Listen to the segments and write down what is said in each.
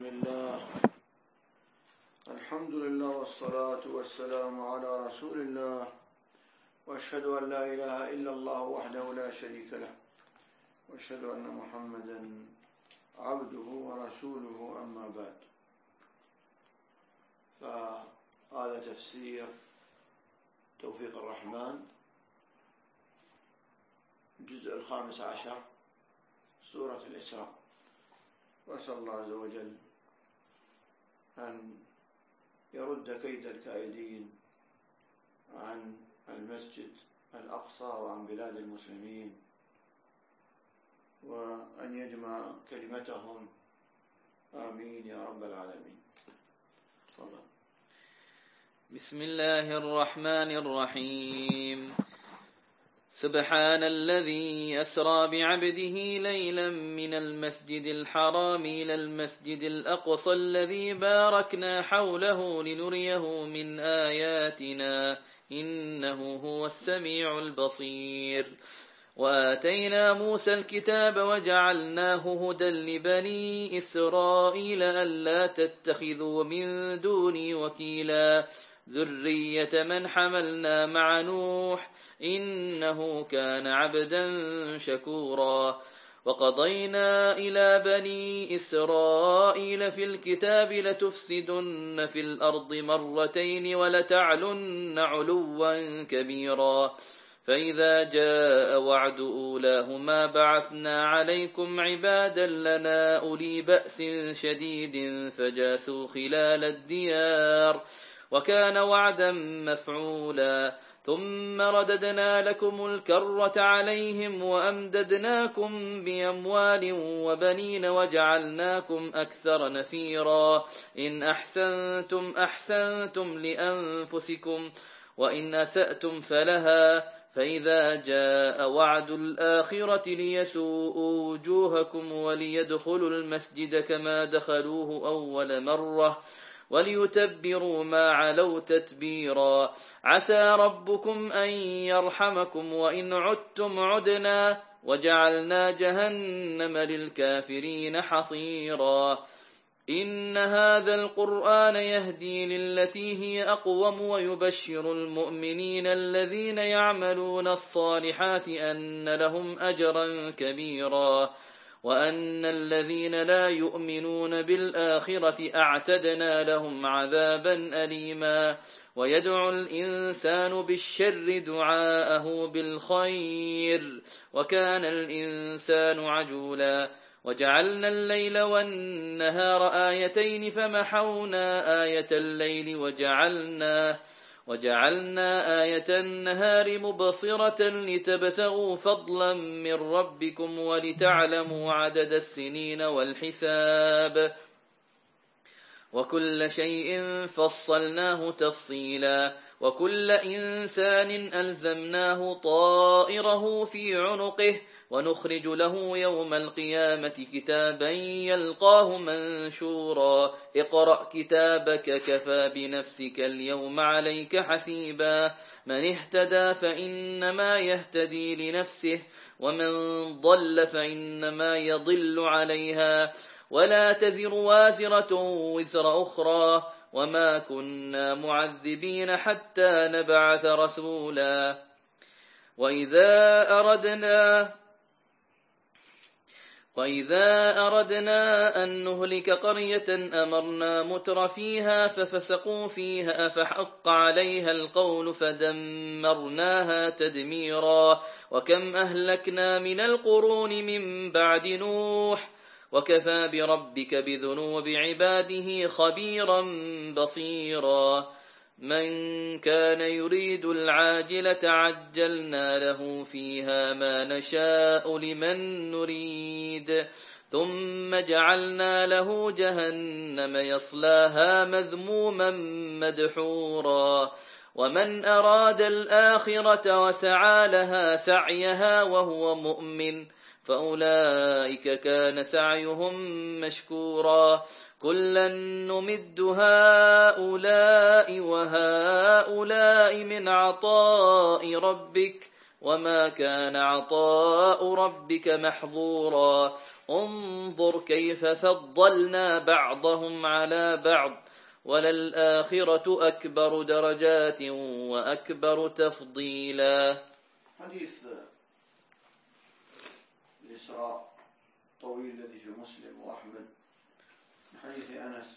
الحمد لله والصلاة والسلام على رسول الله، وأشهد أن لا إله إلا الله وحده لا شريك له، وأشهد أن محمدا عبده ورسوله، أما بعد. فهذا تفسير توفيق الرحمن الجزء 15 سورة الإسراء. وأسأل الله عز وجل أن يرد كيد الكائدين عن المسجد الأقصى وعن بلاد المسلمين، وأن يجمع كلمتهم، آمين يا رب العالمين. تفضل. بسم الله الرحمن الرحيم. سبحان الذي أسرى بعبده ليلا من المسجد الحرام إلى المسجد الأقصى الذي باركنا حوله لنريه من آياتنا إنه هو السميع البصير. وآتينا موسى الكتاب وجعلناه هدى لبني إسرائيل ألا تتخذوا من دوني وكيلا ذرية من حملنا مع نوح إنه كان عبدا شكورا. وقضينا إلى بني إسرائيل في الكتاب لتفسدن في الأرض مرتين ولتعلن علوا كبيرا. فإذا جاء وعد أولاهما بعثنا عليكم عبادا لنا أولي بأس شديد فجاسوا خلال الديار وكان وعدا مفعولا. ثم رددنا لكم الكرة عليهم وأمددناكم بأموال وبنين وجعلناكم أكثر نفيرا. إن أحسنتم أحسنتم لأنفسكم وإن أسأتم فلها. فإذا جاء وعد الآخرة ليسوءوا وجوهكم وليدخلوا المسجد كما دخلوه أول مرة وليتبروا ما علوا تتبيرا. عسى ربكم أن يرحمكم وإن عدتم عدنا وجعلنا جهنم للكافرين حصيرا. إن هذا القرآن يهدي للتي هي أقوم ويبشر المؤمنين الذين يعملون الصالحات أن لهم أجرا كبيرا وأن الذين لا يؤمنون بالآخرة أعتدنا لهم عذابا أليما. ويدعو الإنسان بالشر دعاءه بالخير وكان الإنسان عجولا. وجعلنا الليل والنهار آيتين فمحونا آية الليل وجعلنا آية النهار مبصرة لتبتغوا فضلا من ربكم ولتعلموا عدد السنين والحساب وكل شيء فصلناه تفصيلا. وكل إنسان ألزمناه طائره في عنقه ونخرج له يوم القيامة كتابا يلقاه منشورا. اقرأ كتابك كفى بنفسك اليوم عليك حسيبا. من اهتدى فإنما يهتدي لنفسه ومن ضل فإنما يضل عليها ولا تزر وازرة وزر أخرى وما كنا معذبين حتى نبعث رسولا. وإذا أردنا أن نهلك قرية أمرنا متر فيها ففسقوا فيها فحق عليها القول فدمرناها تدميرا. وكم أهلكنا من القرون من بعد نوح وكفى بربك بذنوب عباده خبيرا بصيرا. من كان يريد العاجلة عجلنا له فيها ما نشاء لمن نريد ثم جعلنا له جهنم يصلاها مذموما مدحورا. ومن أراد الآخرة وسعى لها سعيها وهو مؤمن فأولئك كان سعيهم مشكورا. كلا نمد هؤلاء وهؤلاء من عطاء ربك وما كان عطاء ربك محظورا. انظر كيف فضلنا بعضهم على بعض وللآخرة أكبر درجات وأكبر تفضيلا. حديث الإسراء طويل الذي في مسلم وأحمد من حديث أنس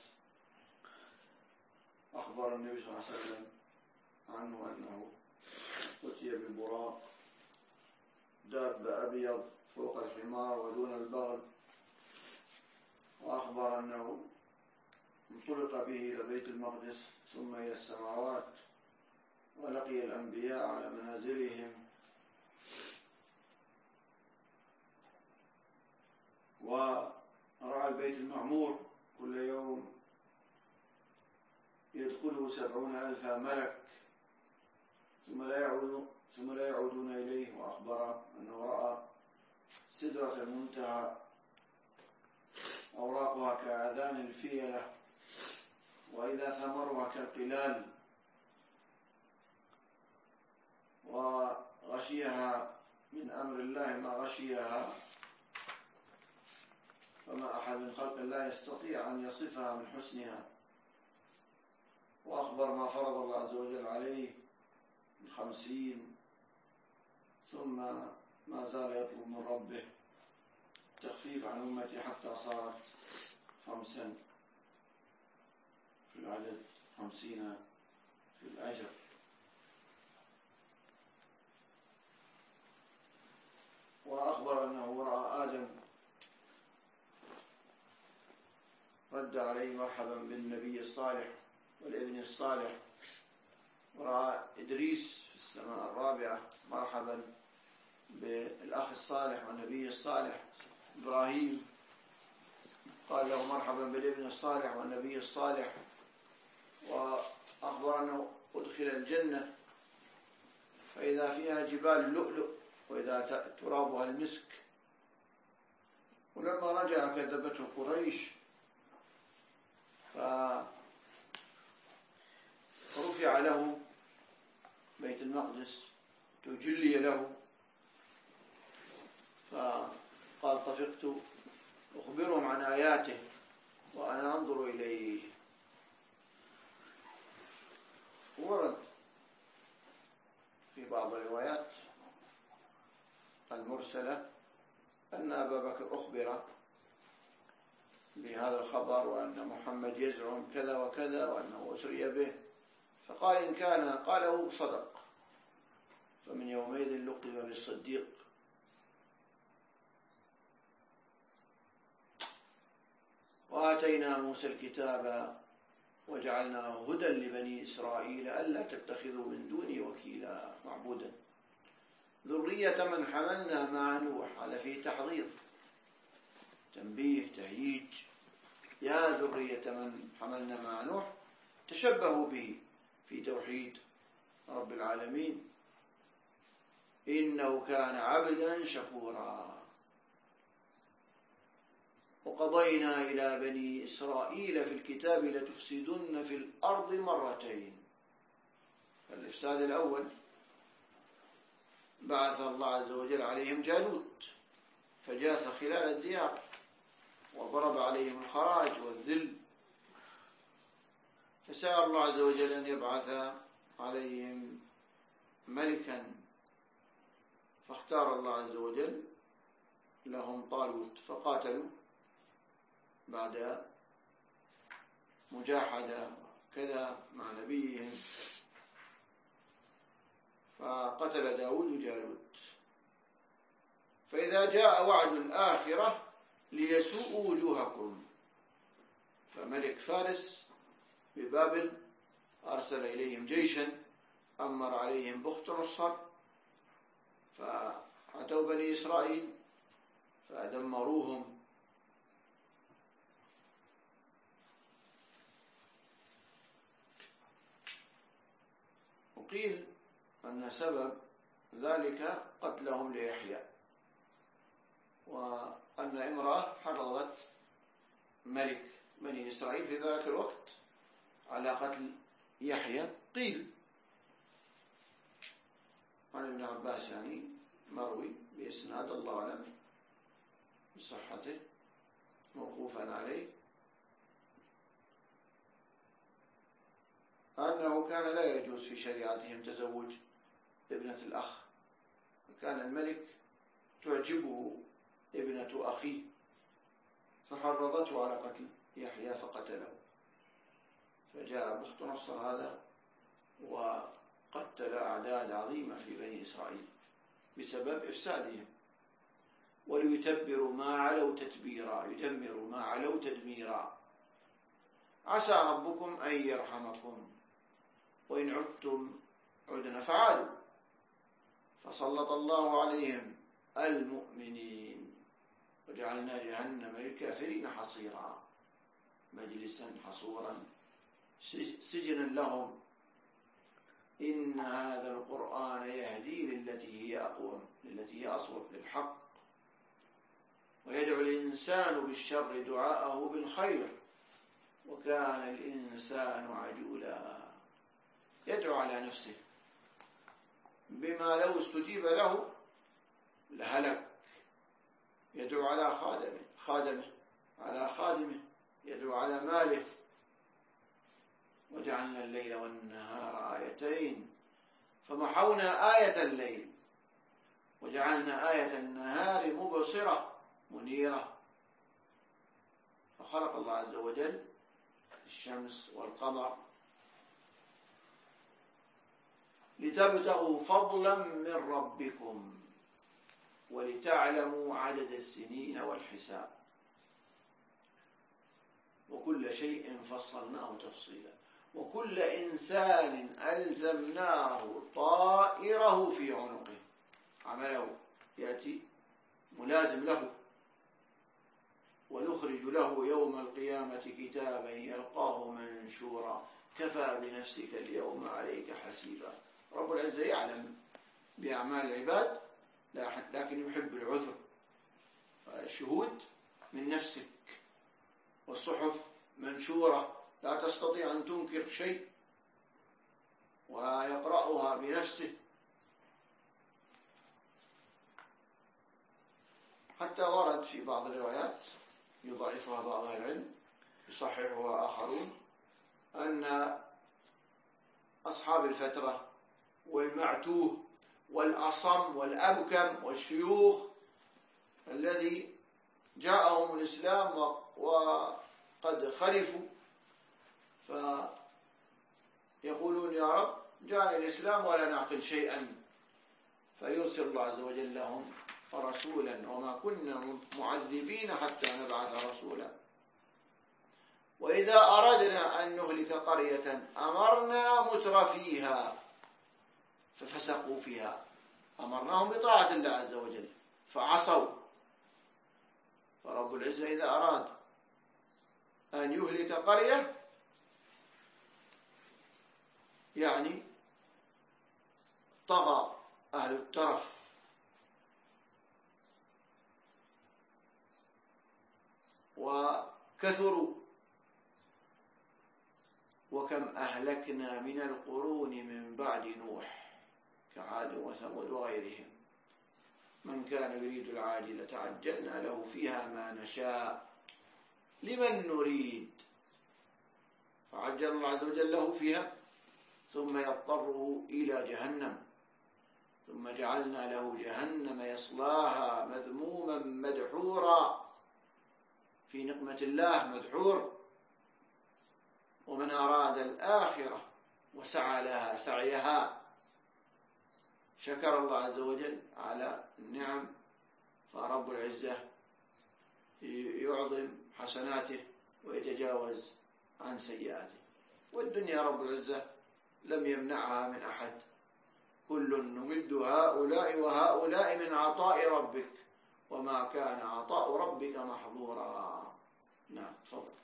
أخبر النبي صلى الله عليه وسلم عنه أنه أتي بالبراق داب أبيض فوق الحمار ودون البغل، وأخبر أنه انطلق به إلى بيت المقدس ثم إلى السماوات ولقي الأنبياء على منازلهم، ورأى البيت المعمور كل يوم يدخله 70,000 ملك ثم لا يعودون إليه. وأخبر أنه رأى سدرة المنتهى أوراقها كآذان الفيلة وإذا ثمرها كالقلال، وغشيها من أمر الله ما غشيها، فما أحد من خلق الله يستطيع أن يصفها من حسنها. وأخبر ما فرض الله عز وجل عليه من 50، ثم ما زال يطلب من ربه التخفيف عن أمتي حتى صارت 5 في العدد، 50 في الأجر. وأخبر أنه رأى آدم رد عليه مرحبا بالنبي الصالح والابن الصالح، ورأى إدريس في السماء الرابعة مرحبا بالأخ الصالح والنبي الصالح إبراهيم، قال له مرحبا بالابن الصالح والنبي الصالح. وأخبر أنه أدخل الجنة فإذا فيها جبال اللؤلؤ وإذا ترابها المسك. ولما رجع كذبته قريش فرفع له بيت المقدس تجلي له، فقال طفقت أخبرهم عن آياته وأنا أنظر إليه. ورد في بعض الروايات المرسلة أن أبا بكر أخبر بهذا الخبر وأن محمد يزعم كذا وكذا وأنه أسري به، فقال إن كان قاله صدق، فمن يومئذ لقب بالصديق. وآتينا موسى الكتاب وجعلناه هدى لبني إسرائيل ألا تتخذوا من دوني وكيلا معبودا ذرية من حملنا مع نوح. على فيه تحضير، تنبيه، تهييج. يا ذرية من حملنا مع نوح تشبهوا به في توحيد رب العالمين، إنه كان عبدا شكورا. وقضينا إلى بني إسرائيل في الكتاب لتفسدن في الأرض مرتين. الإفساد الأول بعث الله عز وجل عليهم جالوت فجاس خلال الديار وضرب عليهم الخراج والذل، فسأل الله عز وجل أن يبعث عليهم ملكا، فاختار الله عز وجل لهم طالوت، فقاتلوا بعد مجاحدة كذا مع نبيهم، فقتل داود جالوت. فإذا جاء وعد الآخرة ليسوءوا وجوهكم، فملك فارس ببابل أرسل إليهم جيشا أمر عليهم بخت نصر، فأتوا بني إسرائيل فدمروهم. وقيل أن سبب ذلك قتلهم ليحيى، وأن امرأة حرضت ملك بني إسرائيل في ذلك الوقت على قتل يحيى. قيل عن ابن عباس يعني مروي بإسناد الله أعلم بصحته موقوفا عليه أنه كان لا يجوز في شريعتهم تزوج ابنة الأخ، فكان الملك تعجبه ابنة أخيه فحرضته على قتل يحيى فقتله، فجاء بخت نصر هذا وقتل أعداد عظيمة في بني إسرائيل بسبب إفسادهم، وليتبروا ما علوا تتبيرا، يدمروا ما علوا تدميرا. عسى ربكم أن يرحمكم وإن عدتم عدنا فعادوا، فسلط الله عليهم المؤمنين وجعلنا جهنم للكافرين حصيرا، مجلسا حصورا سجنا لهم. إن هذا القرآن يهدي للتي هي أقوم، للتي هي أصوب، للحق، ويدعو الإنسان بالشر دعاءه بالخير، وكان الإنسان عجولا. يدعو على نفسه بما لو استجيب له لهلك، يدعو على خادمه، يدعو على ماله. وجعلنا الليل والنهار آيتين فمحونا آية الليل وجعلنا آية النهار مبصرة منيرة. فخلق الله عز وجل الشمس والقمر لتبتغوا فضلا من ربكم ولتعلموا عدد السنين والحساب، وكل شيء فصلناه تفصيلا، وكل إنسان ألزمناه طائره في عنقه، عمله يأتي ملازم له، ونخرج له يوم القيامة كتابا يلقاه منشورا كفى بنفسك اليوم عليك حسيبا. رب العزة يعلم بأعمال العباد لكن يحب العذر، الشهود من نفسك، والصحف منشورة لا تستطيع أن تنكر شيء ويقرأها بنفسه. حتى ورد في بعض الروايات يضعفها بعض أهل العلم يصححها آخرون أن أصحاب الفترة والمعتوه والأصم والأبكم والشيوخ الذي جاءهم الإسلام وقد خلفوا فيقولون يا رب جاء الإسلام ولا نعقل شيئا، فيرسل الله عز وجل لهم رسولا وما كنا معذبين حتى نبعث رسولا. وإذا أردنا أن نهلك قرية أمرنا مترفيها ففسقوا فيها، أمرناهم بطاعة الله عز وجل فعصوا. فرب العزة إذا أراد أن يهلك قرية يعني طغى أهل الترف وكثروا، وكم أهلكنا من القرون من بعد نوح كعاد وثمود وغيرهم، من كان يريد العاجلة عجلنا له فيها ما نشاء لمن نريد، فعجل الله عز وجل له فيها ثم يضطره إلى جهنم، ثم جعلنا له جهنم يصلاها مذموما مدحورا، في نقمة الله مدحور. ومن أراد الآخرة وسعى لها سعيها شكر الله عز وجل على النعم، فرب العزة يعظم حسناته ويتجاوز عن سيئاته. والدنيا رب العزة لم يمنعها من أحد، كل نمد هؤلاء وهؤلاء من عطاء ربك وما كان عطاء ربك محظورا. نعم تفضل.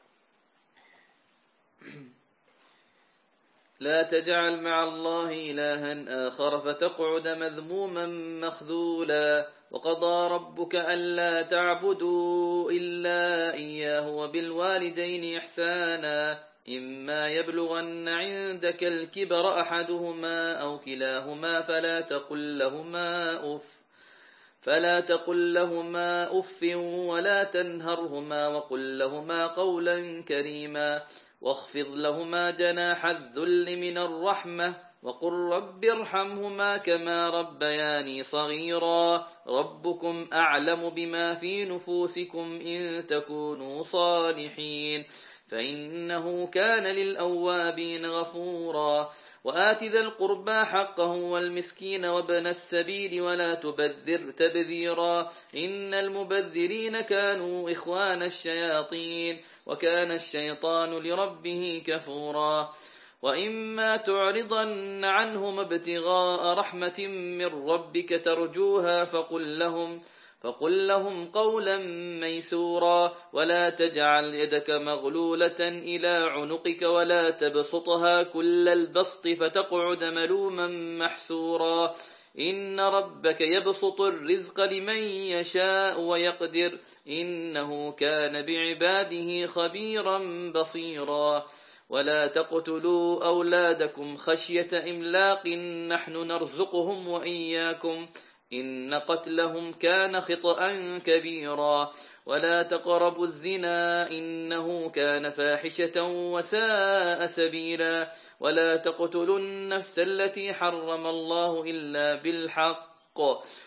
لا تجعل مع الله إلها آخر فتقعد مذموما مخذولا. وقضى ربك ألا تعبدوا إلا إياه وبالوالدين إحسانا إما يبلغن عندك الكبر أحدهما أو كلاهما فلا تقل لهما أف ولا تنهرهما وقل لهما قولا كريما واخفض لهما جناح الذل من الرحمة وقل رب ارحمهما كما ربياني صغيرا ربكم أعلم بما في نفوسكم إن تكونوا صالحين فإنه كان للأوابين غفورا وآت ذا القربى حقه والمسكين وابن السبيل ولا تبذر تبذيرا إن المبذرين كانوا إخوان الشياطين وكان الشيطان لربه كفورا وإما تعرضن عنهم ابتغاء رحمة من ربك ترجوها فقل لهم قولا ميسورا ولا تجعل يدك مغلولة إلى عنقك ولا تبسطها كل البسط فتقعد ملوما محسورا إن ربك يبسط الرزق لمن يشاء ويقدر إنه كان بعباده خبيرا بصيرا ولا تقتلوا أولادكم خشية إملاق نحن نرزقهم وإياكم إن قتلهم كان خطأ كبيرا ولا تقربوا الزنا إنه كان فاحشة وساء سبيلا ولا تقتلوا النفس التي حرم الله إلا بالحق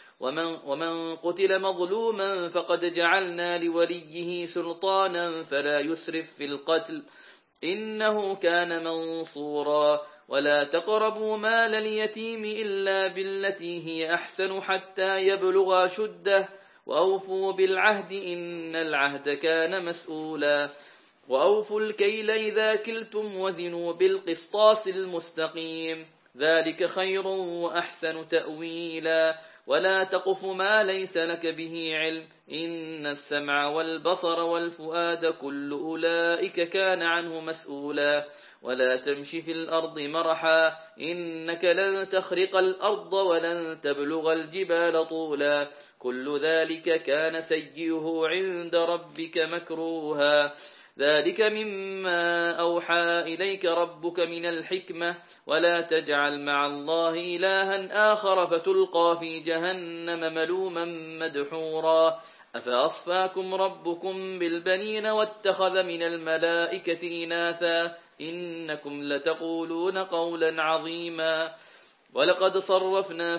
ومن قتل مظلوما فقد جعلنا لوليه سلطانا فلا يسرف في القتل إنه كان منصورا ولا تقربوا مال اليتيم إلا بالتي هي أحسن حتى يبلغ شده وأوفوا بالعهد إن العهد كان مسؤولا وأوفوا الكيل إذا كلتم وزنوا بالقسطاس المستقيم ذلك خير وأحسن تأويلا ولا تقف ما ليس لك به علم إن السمع والبصر والفؤاد كل أولئك كان عنه مسؤولا ولا تمش في الأرض مرحا إنك لن تخرق الأرض ولن تبلغ الجبال طولا كل ذلك كان سيئه عند ربك مكروها ذلك مما أوحى إليك ربك من الحكمة ولا تجعل مع الله إلها آخر فتلقى في جهنم ملوما مدحورا أفأصفاكم ربكم بالبنين واتخذ من الملائكة إناثا إنكم لتقولون قولا عظيما ولقد صرفنا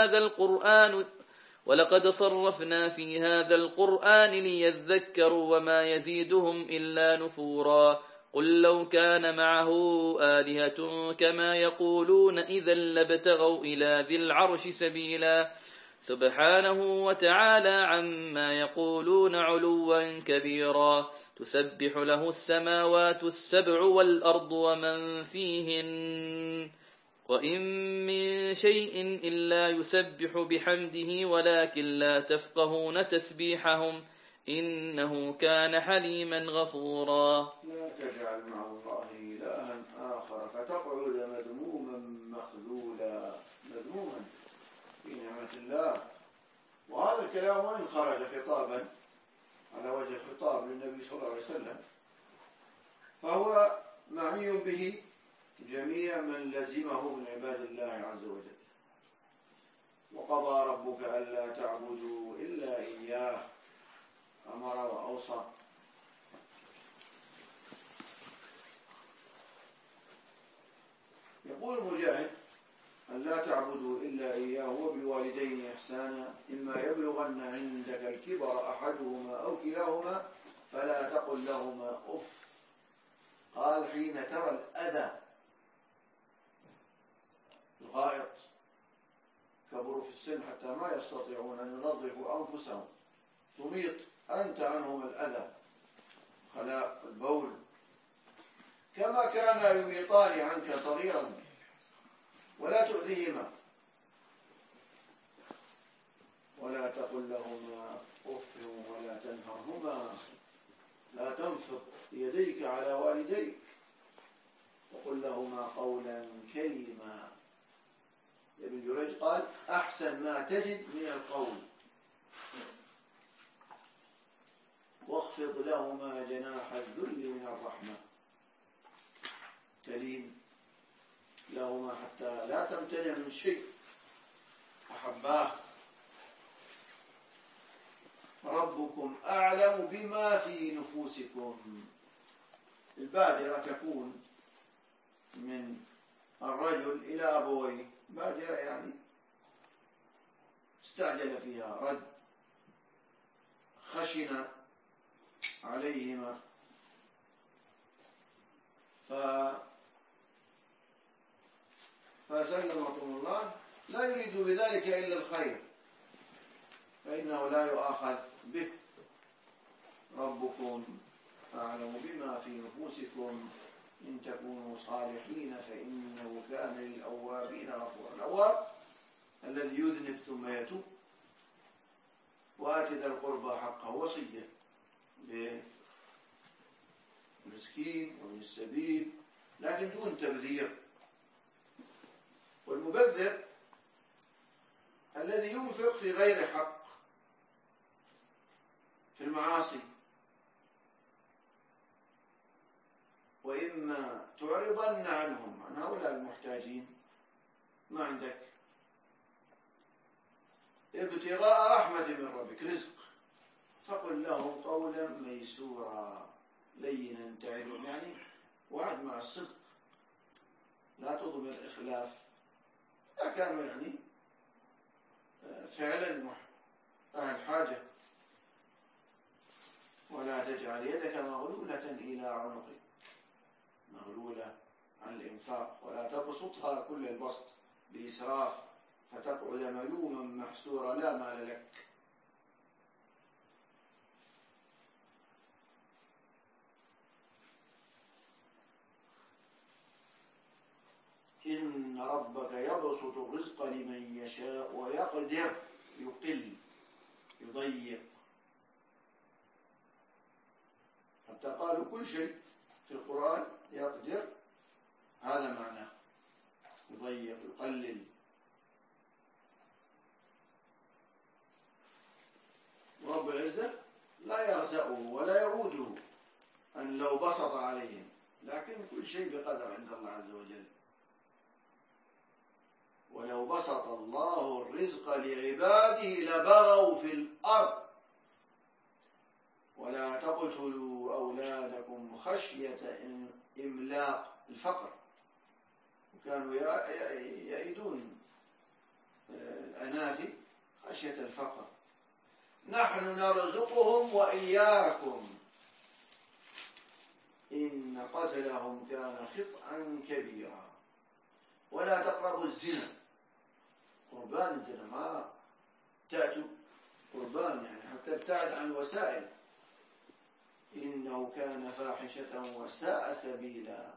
في هذا القرآن ليذكروا وما يزيدهم إلا نفورا قل لو كان معه آلهة كما يقولون إذا لابتغوا إلى ذي العرش سبيلا سبحانه وتعالى عما يقولون علوا كبيرا تسبح له السماوات السبع والأرض ومن فيهن وإن من شيء إلا يسبح بحمده ولكن لا تفقهون تسبيحهم إنه كان حليما غفورا لا تجعل مع الله إلها آخر فتقعد مذموما مخذولا مذموما في نعمة الله وهذا الكلام وإن خرج خطابا على وجه الخطاب للنبي صلى الله عليه وسلم فهو معني به جميع من لزمه من عباد الله عز وجل وقضى ربك ألا تعبدوا إلا إياه أمر وأوصى يقول مجاهد ألا تعبدوا إلا إياه وبالوالدين إحسانا إما يبلغن عندك الكبر أحدهما أو كلاهما فلا تقل لهما أف قال حين ترى الأذى الغائط كبروا في السن حتى ما يستطيعون أن ينظفوا أنفسهم تميط أنت عنهم الأذى خلاء البول كما كان يميطان عنك صغيرا ولا تؤذيهما ولا تقل لهما أف ولا تنهرهما لا تنفق يديك على والديك وقل لهما قولا كريما. ابن جريج قال أحسن ما تجد من القول واخفض لهما جناح الذل من الرحمة كريم لهما حتى لا تمتنع من شيء أحباه ربكم أعلم بما في نفوسكم. البادرة تكون من الرجل إلى أبويه، بادرة يعني استعجل فيها، رد، خشن عليهما، فسلمكم الله، لا يريد بذلك إلا الخير، فإنه لا يؤاخذ به. ربكم أعلم بما في نفوسكم إن تكونوا صالحين فإنه كان للأوابين غفورا. الأواب الذي يذنب ثم يتوب. وآت ذا القربى حقه، وصية بالمسكين ومن السبيل، لكن دون تبذير. والمبذر الذي ينفق في غير حق في المعاصي. وإما تعرضن عنهم، عن هؤلاء المحتاجين، ما عندك ابتغاء رحمة من ربك، رزق، فقل له قولا ميسورا لينا تعدهم، يعني وعد مع الصدق، لا تضمر إخلاف. لا كانوا يعني فعلا أهل حاجة. ولا تجعل يدك مغلولة إلى عنقك، مغلولة عن الإنفاق، ولا تبسطها كل البسط بإسراف فتقعد ملوما محسورا لا مال لك. إن ربك يبسط الرزق لمن يشاء ويقدر، يقل، يضيق، حتى قالوا كل شيء في القرآن يقدر، هذا معناه، يضيق، يقلل. رب العزة لا يرزقه ولا يعوده أن لو بسط عليهم، لكن كل شيء بقدر عند الله عز وجل. ولو بسط الله الرزق لعباده لبغوا في الأرض ولا تقتلوا أولادكم خشية إملاق، الفقر، وكانوا يئدون الأناثي خشية الفقر. نحن نرزقهم وإياكم إن قتلهم كان خطأ كبيرا. ولا تقربوا الزنا، قربان الزنا، ما تأتوا قربان يعني حتى ابتعد عن الوسائل، إنه كان فاحشة وساء سبيلا.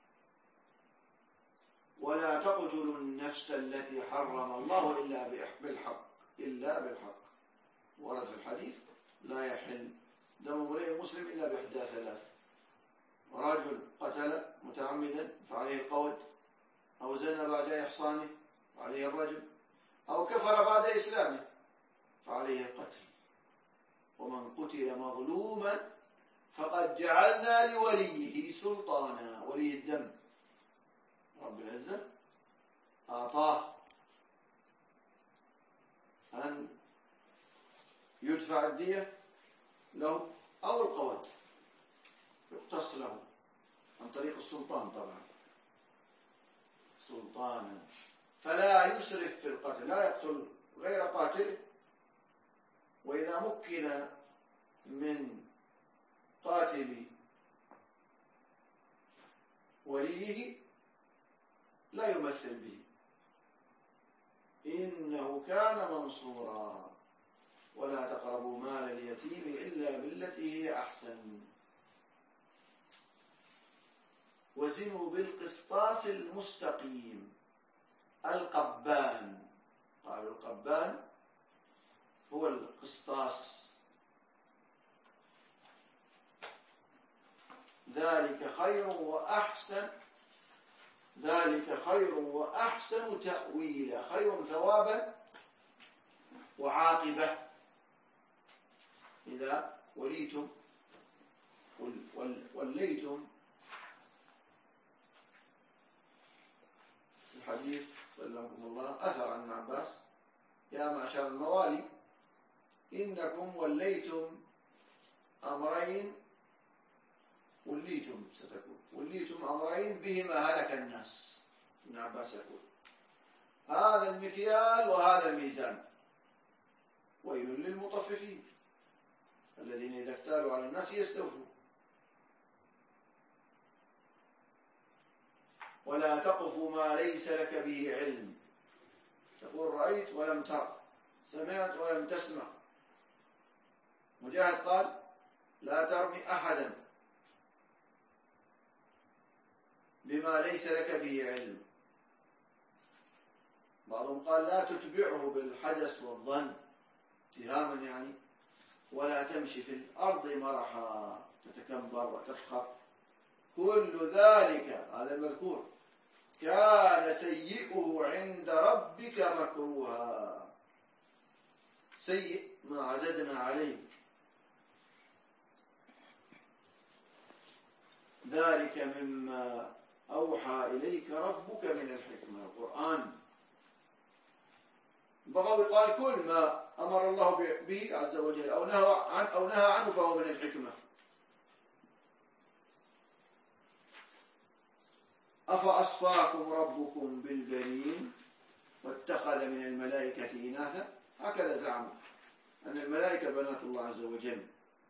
ولا تقتلوا النفس التي حرم الله إلا بالحق، ورد في الحديث لا يحل دم امرئ مسلم إلا بإحدى ثلاث: رجل قتل متعمدا فعليه القود، أو زنى بعد إحصانه فعليه الرجم، أو كفر بعد إسلامه فعليه القتل. ومن قتل مظلوما فقد جعلنا لوليه سلطانا، ولي الدم رب العزة أعطاه أن يدفع الدية له أو القود يقتص له عن طريق السلطان، طبعا سلطانا، فلا يسرف في القتل، لا يقتل غير قاتله. وإذا مكن من قاتل وليه لا يمثل به، إنه كان منصورا. ولا تقربوا مال اليتيم إلا بالتي هي أحسن وزنوا بالقسطاس المستقيم. القبان، قالوا القبان هو القسطاس. ذلك خير وأحسن تأويلا، خير ثوابا وعاقبة. إذا وليتم وليتم، الحديث سلمكم الله أثر عن ابن عباس: يا معشر الموالي إنكم وليتم أمرين، وليتم أمرين بهما هلك الناس. ابن عباس يقول هذا المكيال وهذا الميزان، ويل للمطففين الذين إذا اكتالوا على الناس يستوفوا. ولا تقف ما ليس لك به علم، تقول رأيت ولم تر، سمعت ولم تسمع. مجاهد قال لا ترمي أحدا بما ليس لك به علم. بعضهم قال لا تتبعه بالحدث والظن اتهاما يعني، ولا تمشي في الأرض مرحا تتكبر وتفخر. كل ذلك هذا المذكور كان سيئه عند ربك مكروها. سيء ما عددنا عليه، ذلك مما أوحى إليك ربك من الحكمة. القرآن البغوي قال كل ما أمر الله به عز وجل أو نهى عنه فهو من الحكمة. أفأصفاكم ربكم بالبنين واتخذ من الملائكة إناثا. هكذا زعموا أن الملائكة بنات الله عز وجل.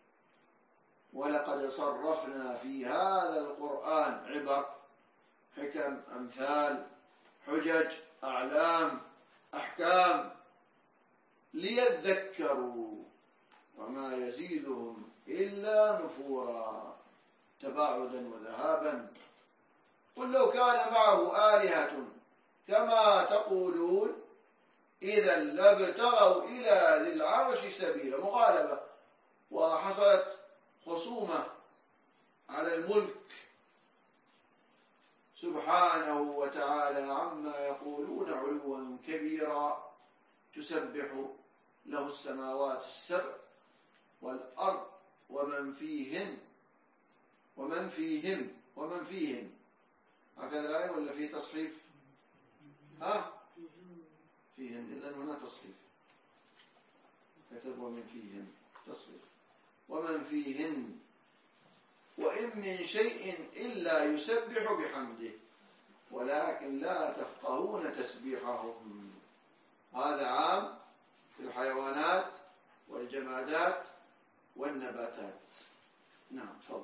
ولقد صرفنا في هذا القرآن عبر، حكم، أمثال، حجج، أعلام، أحكام ليذكروا وما يزيدهم إلا نفورا، تباعدا وذهابا. قل لو كان معه آلهة كما تقولون إذا لابتغوا إلى ذي العرش سبيلا. مغالبة، وحصلت خصومة على الملك سبحانه وتعالى عما يقولون علوا كبيرا. تسبح له السماوات السبع والأرض ومن فيهن. هكذا الآية ولا في تصحيف؟ فيهن، إذن هنا تصحيف، كتب ومن فيهن تصحيف. ومن فيهن وإن من شيء إلا يسبح بحمده ولكن لا تفقهون تسبيحهم. هذا عام في الحيوانات والجمادات والنباتات. نعم تفضل.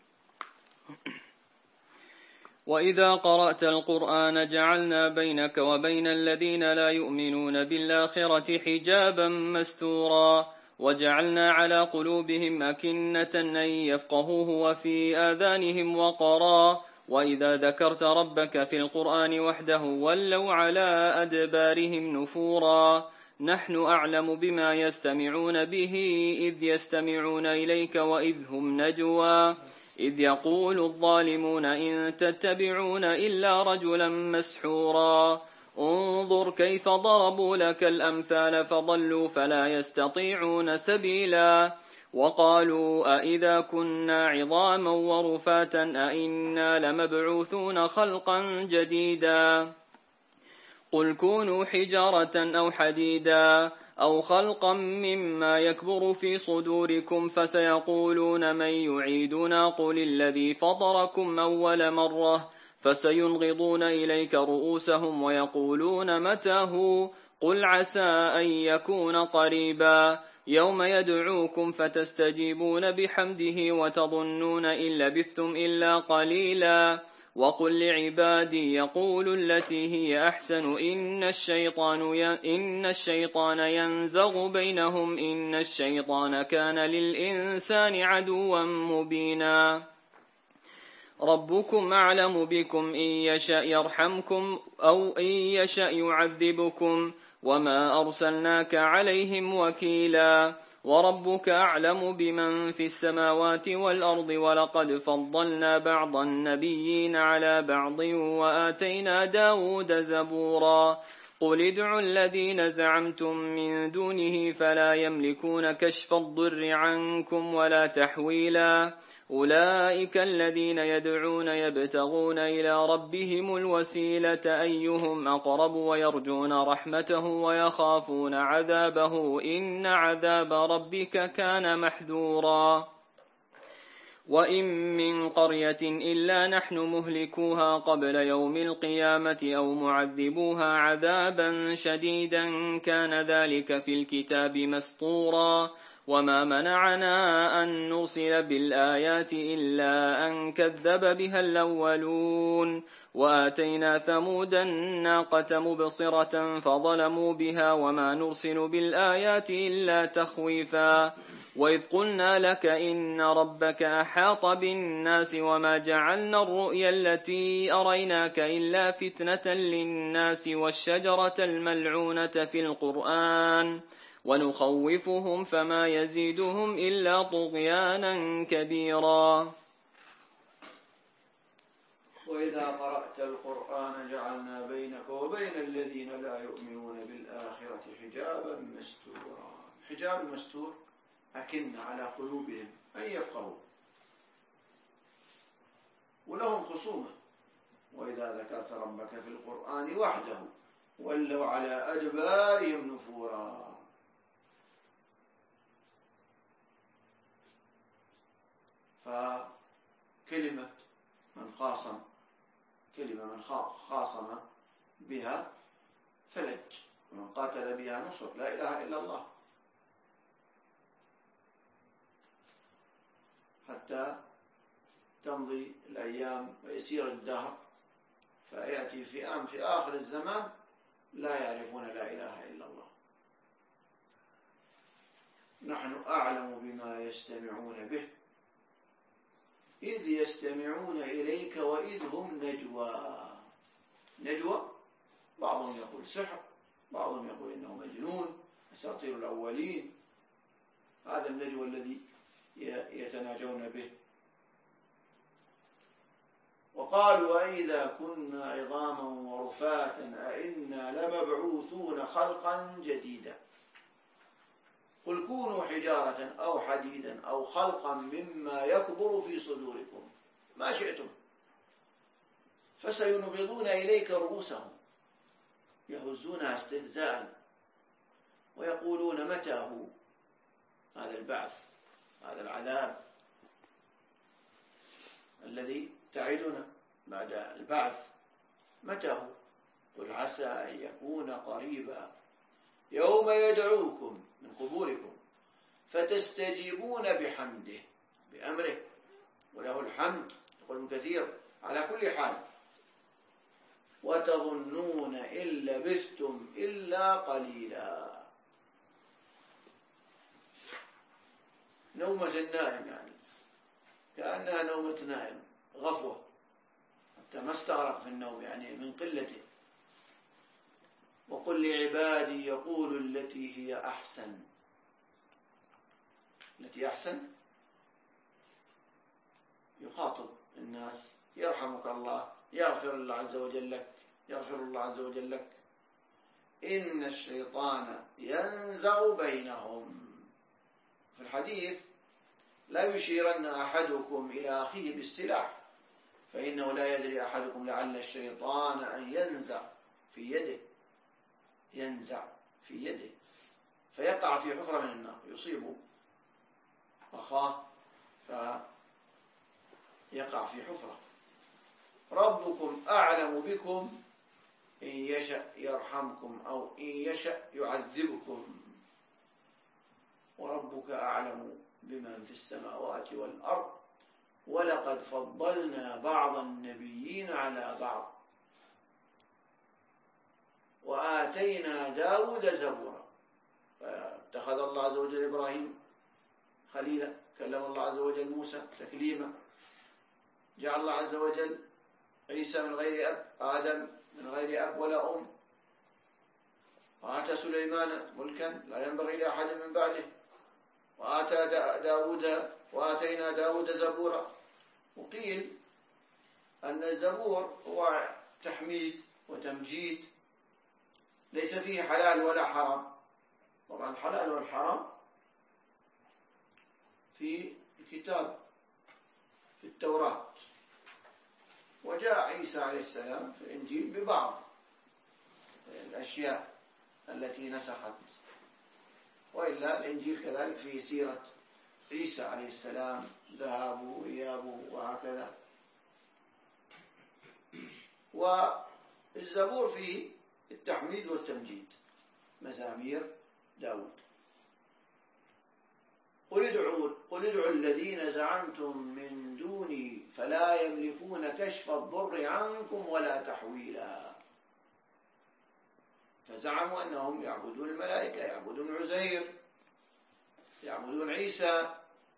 وإذا قرأت القرآن جعلنا بينك وبين الذين لا يؤمنون بالآخرة حجابا مستورا وجعلنا على قلوبهم أكنة أن يفقهوه وفي آذانهم وقرا وإذا ذكرت ربك في القرآن وحده ولوا على أدبارهم نفورا. نحن أعلم بما يستمعون به إذ يستمعون إليك وإذ هم نجوى إذ يقول الظالمون إن تتبعون إلا رجلا مسحورا. انظر كيف ضربوا لك الأمثال فضلوا فلا يستطيعون سبيلا. وقالوا أئذا كنا عظاما ورفاتا أئنا لمبعوثون خلقا جديدا. قل كونوا حجارة أو حديدا أو خلقا مما يكبر في صدوركم فسيقولون من يعيدنا قل الذي فطركم أول مرة فسينغضون إليك رؤوسهم ويقولون متى قل عسى أن يكون قريبا. يوم يدعوكم فتستجيبون بحمده وتظنون إن لبثتم إلا قليلا. وقل لعبادي يقولوا التي هي أحسن إن الشيطان ينزغ بينهم إن الشيطان كان للإنسان عدوا مبينا. ربكم أعلم بكم إن يشاء يرحمكم أو إن يشاء يعذبكم وما أرسلناك عليهم وكيلا. وربك أعلم بمن في السماوات والأرض ولقد فضلنا بعض النبيين على بعض وآتينا داود زبورا. قل ادعوا الذين زعمتم من دونه فلا يملكون كشف الضر عنكم ولا تحويلا. أولئك الذين يدعون يبتغون إلى ربهم الوسيلة أيهم أقرب ويرجون رحمته ويخافون عذابه إن عذاب ربك كان محذورا وإن من قرية إلا نحن مهلكوها قبل يوم القيامة أو معذبوها عذابا شديدا كان ذلك في الكتاب مسطورا وما منعنا أن نرسل بالآيات إلا أن كذب بها الأولون وآتينا ثمود الناقة مبصرة فظلموا بها وما نرسل بالآيات إلا تخويفا وإذ قلنا لك إن ربك أحاط بالناس وما جعلنا الرؤيا التي أريناك إلا فتنة للناس والشجرة الملعونة في القرآن ونخوفهم فما يزيدهم إلا طغيانا كبيرا وإذا قرأت القرآن جعلنا بينك وبين الذين لا يؤمنون بالآخرة حجابا مستورا. حجاب مستور أكن على قلوبهم أن يفقهوا ولهم خصومة. وإذا ذكرت ربك في القرآن وحده ولوا على أدبارهم نفورا. فكلمة من خاصم بها فلج ومن قاتل بها نصر. لا إله إلا الله حتى تمضي الأيام ويسير الدهر فيأتي فئام في آخر الزمان لا يعرفون لا إله إلا الله. نحن أعلم بما يستمعون به إذ يستمعون إليك وإذ هم نجوى. بعضهم يقول سحر، بعضهم يقول إنه مجنون، أساطير الأولين. هذا النجوى الذي يتناجون به. وقالوا وإذا كنا عظاما ورفاتا أئنا لمبعوثون خلقا جديدا قل كونوا حجارة أو حديدا أو خلقا مما يكبر في صدوركم ما شئتم فسينبضون إليك رؤوسهم يهزونها استهزاء ويقولون متى هو هذا البعث، هذا العذاب الذي تعدنا بعد البعث متى هو؟ قل عسى أن يكون قريبا يوم يدعوكم من قبوركم فتستجيبون بحمده بأمره وله الحمد يقول ابن كثير على كل حال وتظنون إن لبثتم إلا قليلا. نومة النائم يعني كأنها نومة نائم غفوة حتى ما استغرق في النوم يعني من قلته. وقل لعبادي يقول التي هي أحسن. التي أحسن يخاطب الناس يرحمك الله، يغفر الله عز وجل لك، يغفر الله عز وجل لك. إن الشيطان ينزغ بينهم. في الحديث لا يشيرن أحدكم إلى أخيه بالسلاح فإنه لا يدري أحدكم لعل الشيطان أن ينزع في يده، ينزع في يده فيقع في حفرة من النار يصيب أخاه فيقع في حفرة. ربكم أعلم بكم إن يشأ يرحمكم أو إن يشأ يعذبكم وربك أعلم بمن في السماوات والأرض ولقد فضلنا بعض النبيين على بعض وآتينا داود زبورا. فاتخذ الله عز وجل إبراهيم خليلا، كلم الله عز وجل موسى تكليما، جعل الله عز وجل عيسى من غير أب، آدم من غير أب ولا أم، وآتى سليمان ملكا لا ينبغي لأحد من بعده، وآتينا داود زبورا. وقيل أن الزبور هو تحميد وتمجيد ليس فيه حلال ولا حرام. طبعا الحلال والحرام في الكتاب في التوراة، وجاء عيسى عليه السلام في الإنجيل ببعض الأشياء التي نسخت، وإلا الإنجيل كذلك فيه سيرة عيسى عليه السلام، ذهابه وإيابه وهكذا. والزبور فيه التحميد والتمجيد، مزامير داود. قل ادعوا الذين زعمتم من دوني فلا يملكون كشف الضر عنكم ولا تحويلا. فزعموا أنهم يعبدون الملائكة، يعبدون عزير، يعبدون عيسى.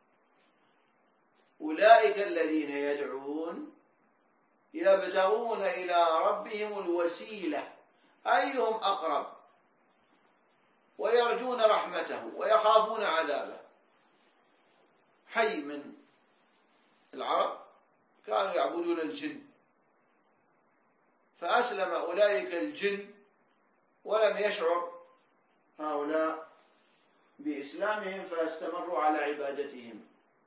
أولئك الذين يدعون يبتغون إلى ربهم الوسيلة أيهم أقرب، ويرجون رحمته ويخافون عذابه. حي من العرب كانوا يعبدون الجن، فأسلم أولئك الجن ولم يشعر هؤلاء بإسلامهم، فاستمروا على عبادتهم.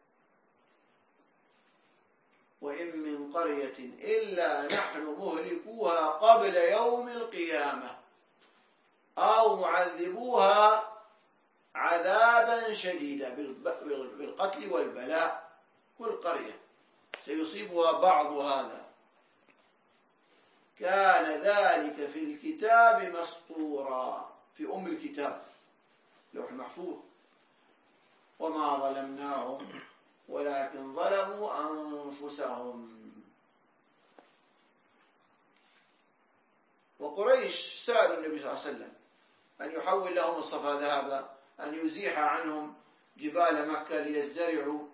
وإن من قرية إلا نحن مهلكوها قبل يوم القيامة أو معذبوها عذابا شديدا بالقتل والبلاء. كل قرية سيصيبها بعض هذا، كان ذلك في الكتاب مسطورا، في أم الكتاب لوح محفوظ. وما ظلمناهم ولكن ظلموا أنفسهم. وقريش سألوا النبي صلى الله عليه وسلم أن يحول لهم الصفا ذهبا، أن يزيح عنهم جبال مكة ليزدرعوا،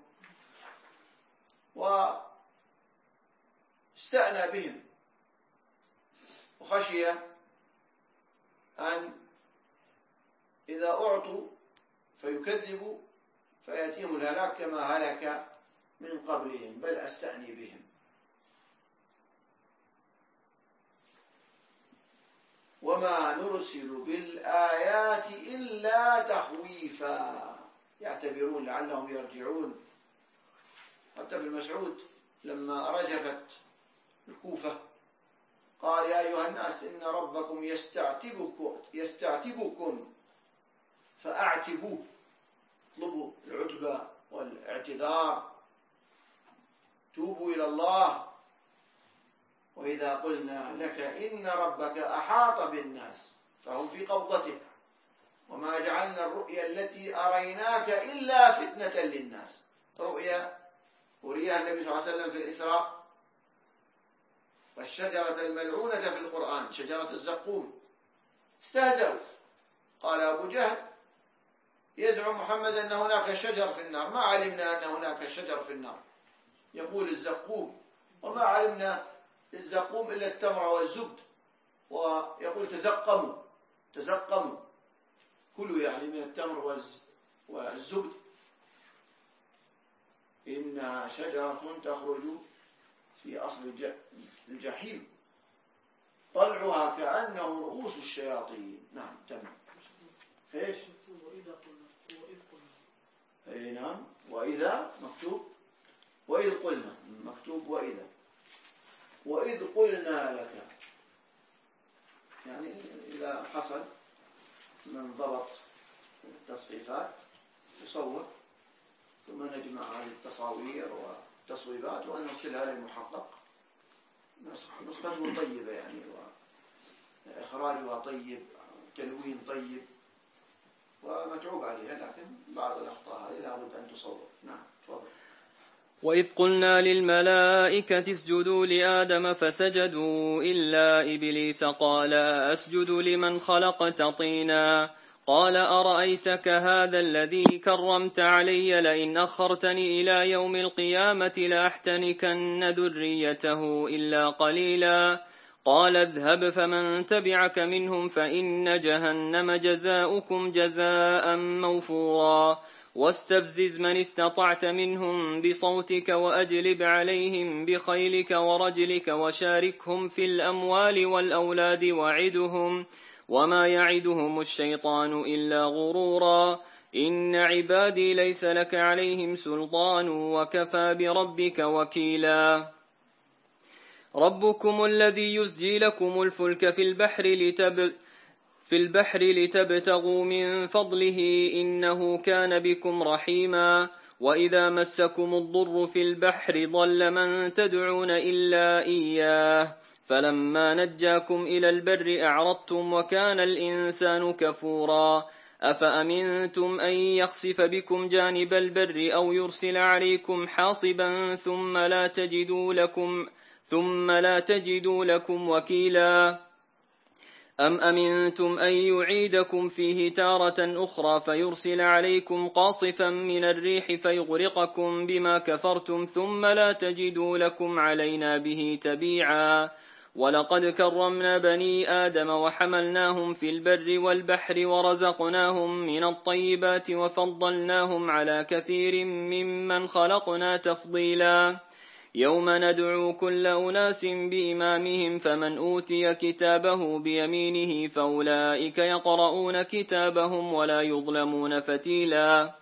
واستأنى بهم، وخشي أن إذا أعطوا فيكذبوا فيأتيهم الهلاك كما هلك من قبلهم، بل أستأني بهم. وما نرسل بالآيات إلا تخويفا، يعتبرون لعلهم يرجعون. حتى ابن مسعود لما رجفت الكوفة قال: يا أيها الناس إن ربكم يستعتبكم فأعتبوه. اطلبوا العتبة والاعتذار، توبوا إلى الله. وإذا قلنا لك إن ربك أحاط بالناس فهم في قبضته، وما جعلنا الرؤيا التي أريناك إلا فتنة للناس. رؤيا أريها النبي صلى الله عليه وسلم في الإسراء، والشجرة الملعونة في القرآن شجرة الزقوم. استهزأوا، قال أبو جهل: يزعم محمد أن هناك شجر في النار، ما علمنا أن هناك شجر في النار. يقول الزقوم، وما علمنا الزقوم إلا التمر والزبد. ويقول تزقموا كلوا يعني من التمر والزبد، إنها شجرة تخرج في أصل الجحيم طلعها كأنه رؤوس الشياطين. نعم تمام. ايش؟ اي نعم. وإذا مكتوب، وإذ قلنا مكتوب، وإذ قلنا لك، يعني إذا حصل من ضبط التصحيفات يصور، ثم نجمع هذه التصاوير والتصويبات ونرسلها للمحقق. نسخته طيبة يعني، وإخراجها طيب، تلوين طيب، ومتعوب عليها، لكن بعض الأخطاء هذه لابد أن تصور. نعم تفضل. وإذ قلنا للملائكة اسجدوا لآدم فسجدوا إلا إبليس قال أسجد لمن خلقت طينا قال أرأيتك هذا الذي كرمت علي لئن أخرتني إلى يوم القيامة لأحتنكن ذريته إلا قليلا قال اذهب فمن تبعك منهم فإن جهنم جزاؤكم جزاء موفورا واستفزز من استطعت منهم بصوتك وأجلب عليهم بخيلك ورجلك وشاركهم في الأموال والأولاد وعدهم وما يعدهم الشيطان إلا غرورا إن عبادي ليس لك عليهم سلطان وكفى بربك وكيلا ربكم الذي يزجي لكم الفلك في البحر لتبتغوا من فضله إنه كان بكم رحيما وإذا مسكم الضر في البحر ضل من تدعون إلا إياه فلما نجاكم إلى البر أعرضتم وكان الإنسان كفورا أفأمنتم أن يخسف بكم جانب البر أو يرسل عليكم حاصبا ثم لا تجدوا لكم وكيلا أم أمنتم أن يعيدكم فيه تارة أخرى فيرسل عليكم قاصفا من الريح فيغرقكم بما كفرتم ثم لا تجدوا لكم علينا به تبيعا ولقد كرمنا بني آدم وحملناهم في البر والبحر ورزقناهم من الطيبات وفضلناهم على كثير ممن خلقنا تفضيلا يوم ندعو كل أناس بإمامهم فمن أوتي كتابه بيمينه فأولئك يقرؤون كتابهم ولا يظلمون فتيلا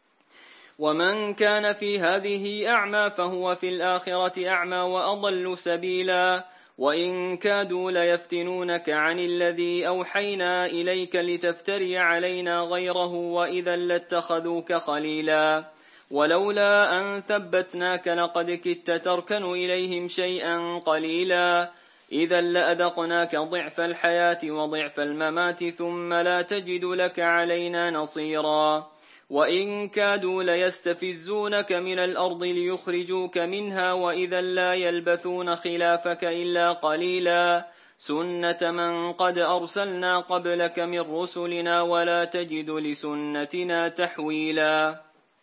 ومن كان في هذه أعمى فهو في الآخرة أعمى وأضل سبيلا وإن كادوا ليفتنونك عن الذي أوحينا إليك لتفتري علينا غيره وإذا لاتخذوك خليلا ولولا أن ثبتناك لقد كدت تركن إليهم شيئا قليلا إذا لأذقناك ضعف الحياة وضعف الممات ثم لا تجد لك علينا نصيرا وإن كادوا ليستفزونك من الأرض ليخرجوك منها وإذا لا يلبثون خلافك إلا قليلا سنة من قد أرسلنا قبلك من رسلنا ولا تجد لسنتنا تحويلا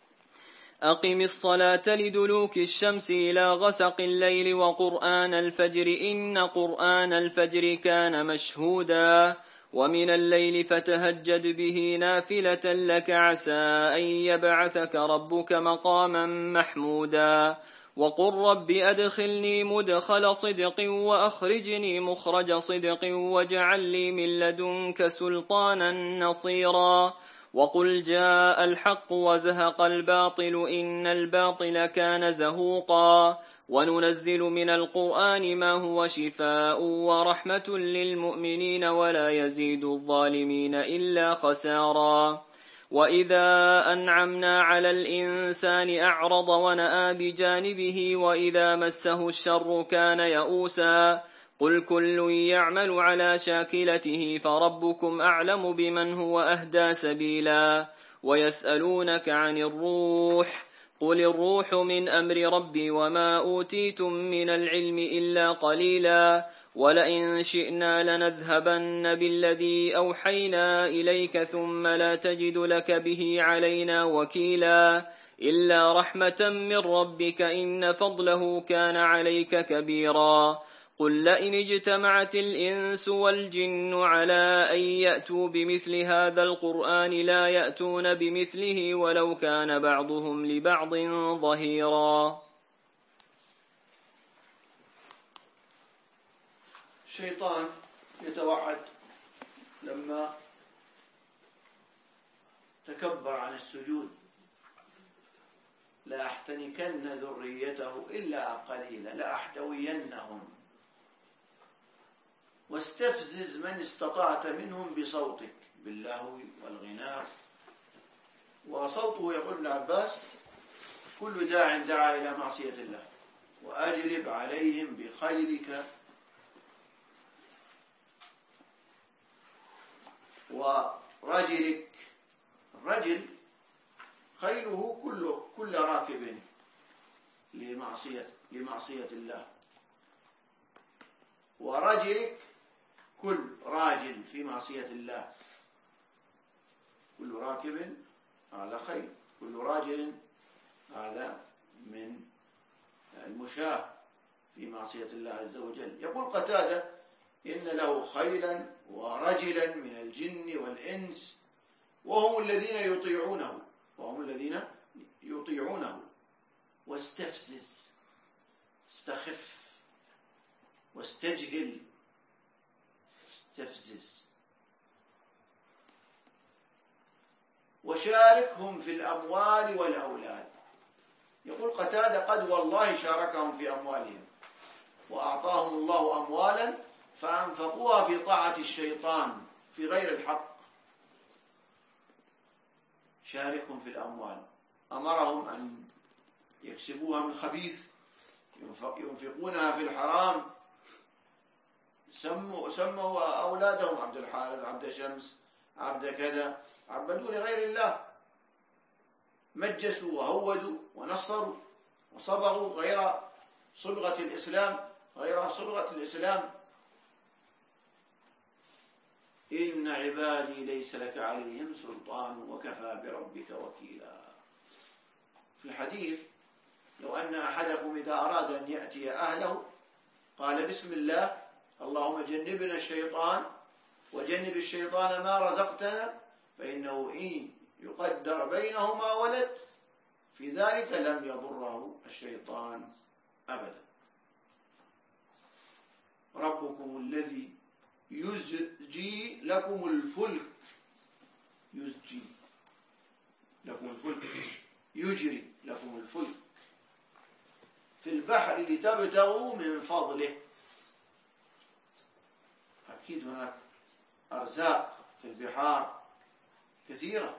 أقم الصلاة لدلوك الشمس إلى غسق الليل وقرآن الفجر إن قرآن الفجر كان مشهودا ومن الليل فتهجد به نافلة لك عسى أن يبعثك ربك مقاما محمودا وقل رب أدخلني مدخل صدق وأخرجني مخرج صدق واجعل لي من لدنك سلطانا نصيرا وقل جاء الحق وزهق الباطل إن الباطل كان زهوقا وننزل من القرآن ما هو شفاء ورحمة للمؤمنين ولا يزيد الظالمين إلا خسارا وإذا أنعمنا على الإنسان أعرض ونأى بجانبه وإذا مسه الشر كان يئوسا قل كل يعمل على شاكلته فربكم أعلم بمن هو أهدى سبيلا ويسألونك عن الروح قل الروح من أمر ربي وما أوتيتم من العلم إلا قليلا ولئن شئنا لنذهبن بالذي أوحينا إليك ثم لا تجد لك به علينا وكيلا إلا رحمة من ربك إن فضله كان عليك كبيرا قل لئن اجتمعت الإنس والجن على أن يأتوا بمثل هذا القرآن لا يأتون بمثله ولو كان بعضهم لبعض ظهيرا. الشيطان يتوعد لما تكبر عن السجود لأحتنكن ذريته إلا قليلا لأحتوينهم واستفزز من استطعت منهم بصوتك باللهو والغناء. وصوته يقول ابن عباس كل داع دعا إلى معصية الله وأجلب عليهم بخيلك ورجلك. الرجل خيله كل راكب لمعصية الله ورجلك كل راجل في معصية الله. كل راكب هذا خيل كل راجل هذا من المشاة في معصية الله عز وجل. يقول قتادة إن له خيلا ورجلا من الجن والإنس وهم الذين يطيعونه واستفزز استخف واستجهل استفزز. وشاركهم في الأموال والأولاد. يقول قتادة: قد والله شاركهم في أموالهم وأعطاهم الله أموالا فأنفقوها في طاعة الشيطان في غير الحق. شاركهم في الأموال، أمرهم أن يكسبوها من خبيث، ينفقونها في الحرام. سموا أولادهم عبد الحارث، عبد شمس، عبد كذا، عبدوا لغير الله، مجسوا وهودوا ونصروا وصبغوا غير صبغة الإسلام. إن عبادي ليس لك عليهم سلطان وكفى بربك وكيلا. في الحديث: لو أن أحدكم إذا أراد أن يأتي أهله قال: بسم الله، اللهم جنبنا الشيطان وجنب الشيطان ما رزقتنا، فإنه إن يقدر بينهما ولد في ذلك لم يضره الشيطان أبدا. ربكم الذي يزجي لكم الفلك، يزجي لكم الفلك، يجري لكم الفلك في البحر لتبتغوا من فضله. أكيد هناك أرزاق في البحار كثيرة.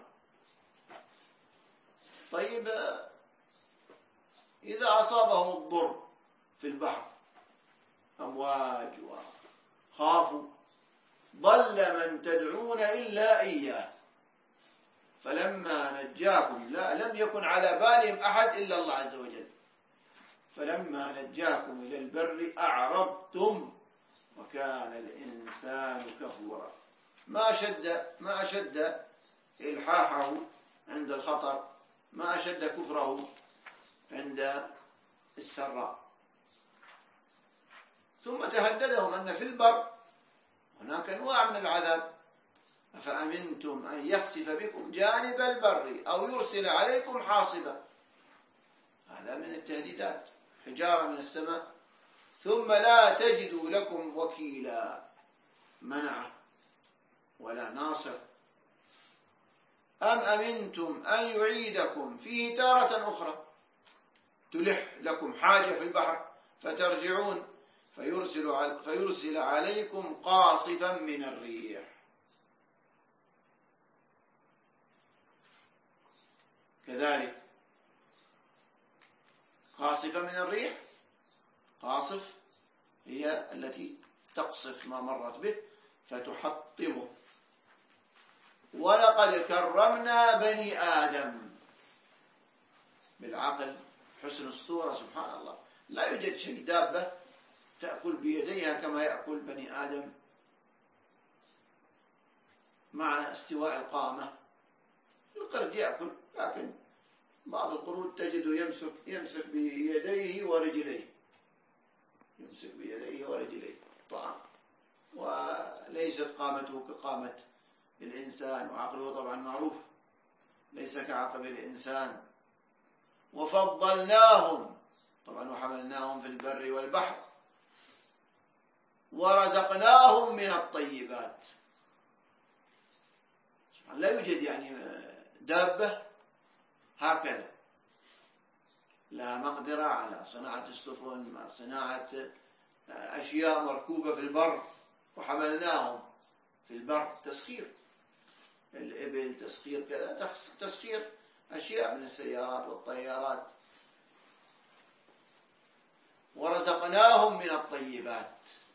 طيب، إذا أصابهم الضر في البحر، أمواج وخافوا، ضل من تدعون إلا إياه، فلما نجاكم، لم يكن على بالهم أحد إلا الله عز وجل، فلما نجاكم إلى البر أعرضتم وكان الإنسان كفورا. ما أشد إلحاحه عند الخطر، ما أشد كفره عند السراء. ثم تهددهم أن في البر هناك أنواع من العذاب: أفأمنتم أن يخسف بكم جانب البر أو يرسل عليكم حاصبا. هذا من التهديدات، حجارة من السماء. ثم لا تجدوا لكم وكيلا، منعه ولا ناصر. أم أمنتم أن يعيدكم فيه تارة أخرى، تلح لكم حاجة في البحر فترجعون فيرسل عليكم قاصفا من الريح. كذلك قاصفة من الريح، قاصف هي التي تقصف ما مرت به فتحطمه. ولقد كرمنا بني آدم. بالعقل حسن الصورة، سبحان الله، لا يوجد شيء دابة تأكل بيديها كما يأكل بني آدم مع استواء القامة. القرد يأكل، لكن بعض القرود تجده يمسك بيديه ورجليه، طعام، وليست قامته كقامة الإنسان، وعقله طبعا معروف ليس كعقل الإنسان. وفضلناهم طبعا وحملناهم في البر والبحر ورزقناهم من الطيبات. لا يوجد يعني دابة هكذا لها مقدرة على صناعة السفن، صناعة أشياء مركوبة في البر. وحملناهم في البر، تسخير الإبل، تسخير كذا، تسخير أشياء من السيارات والطيارات. ورزقناهم من الطيبات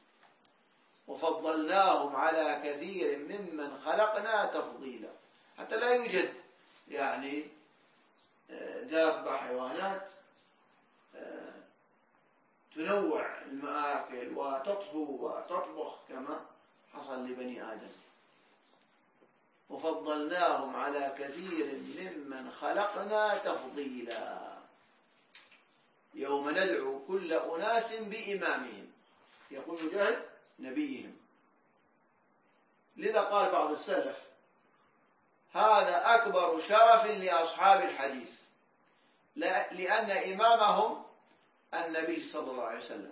وفضلناهم على كثير ممن خلقنا تفضيلا. حتى لا يوجد يعني دابة، حيوانات تنوع المآكل وتطهو وتطبخ كما حصل لبني آدم. وفضلناهم على كثير ممن خلقنا تفضيلا. يوم ندعو كل أناس بإمامهم، يقول مجاهد نبيهم. لذا قال بعض السلف: هذا أكبر شرف لأصحاب الحديث، لأن إمامهم النبي صلى الله عليه وسلم.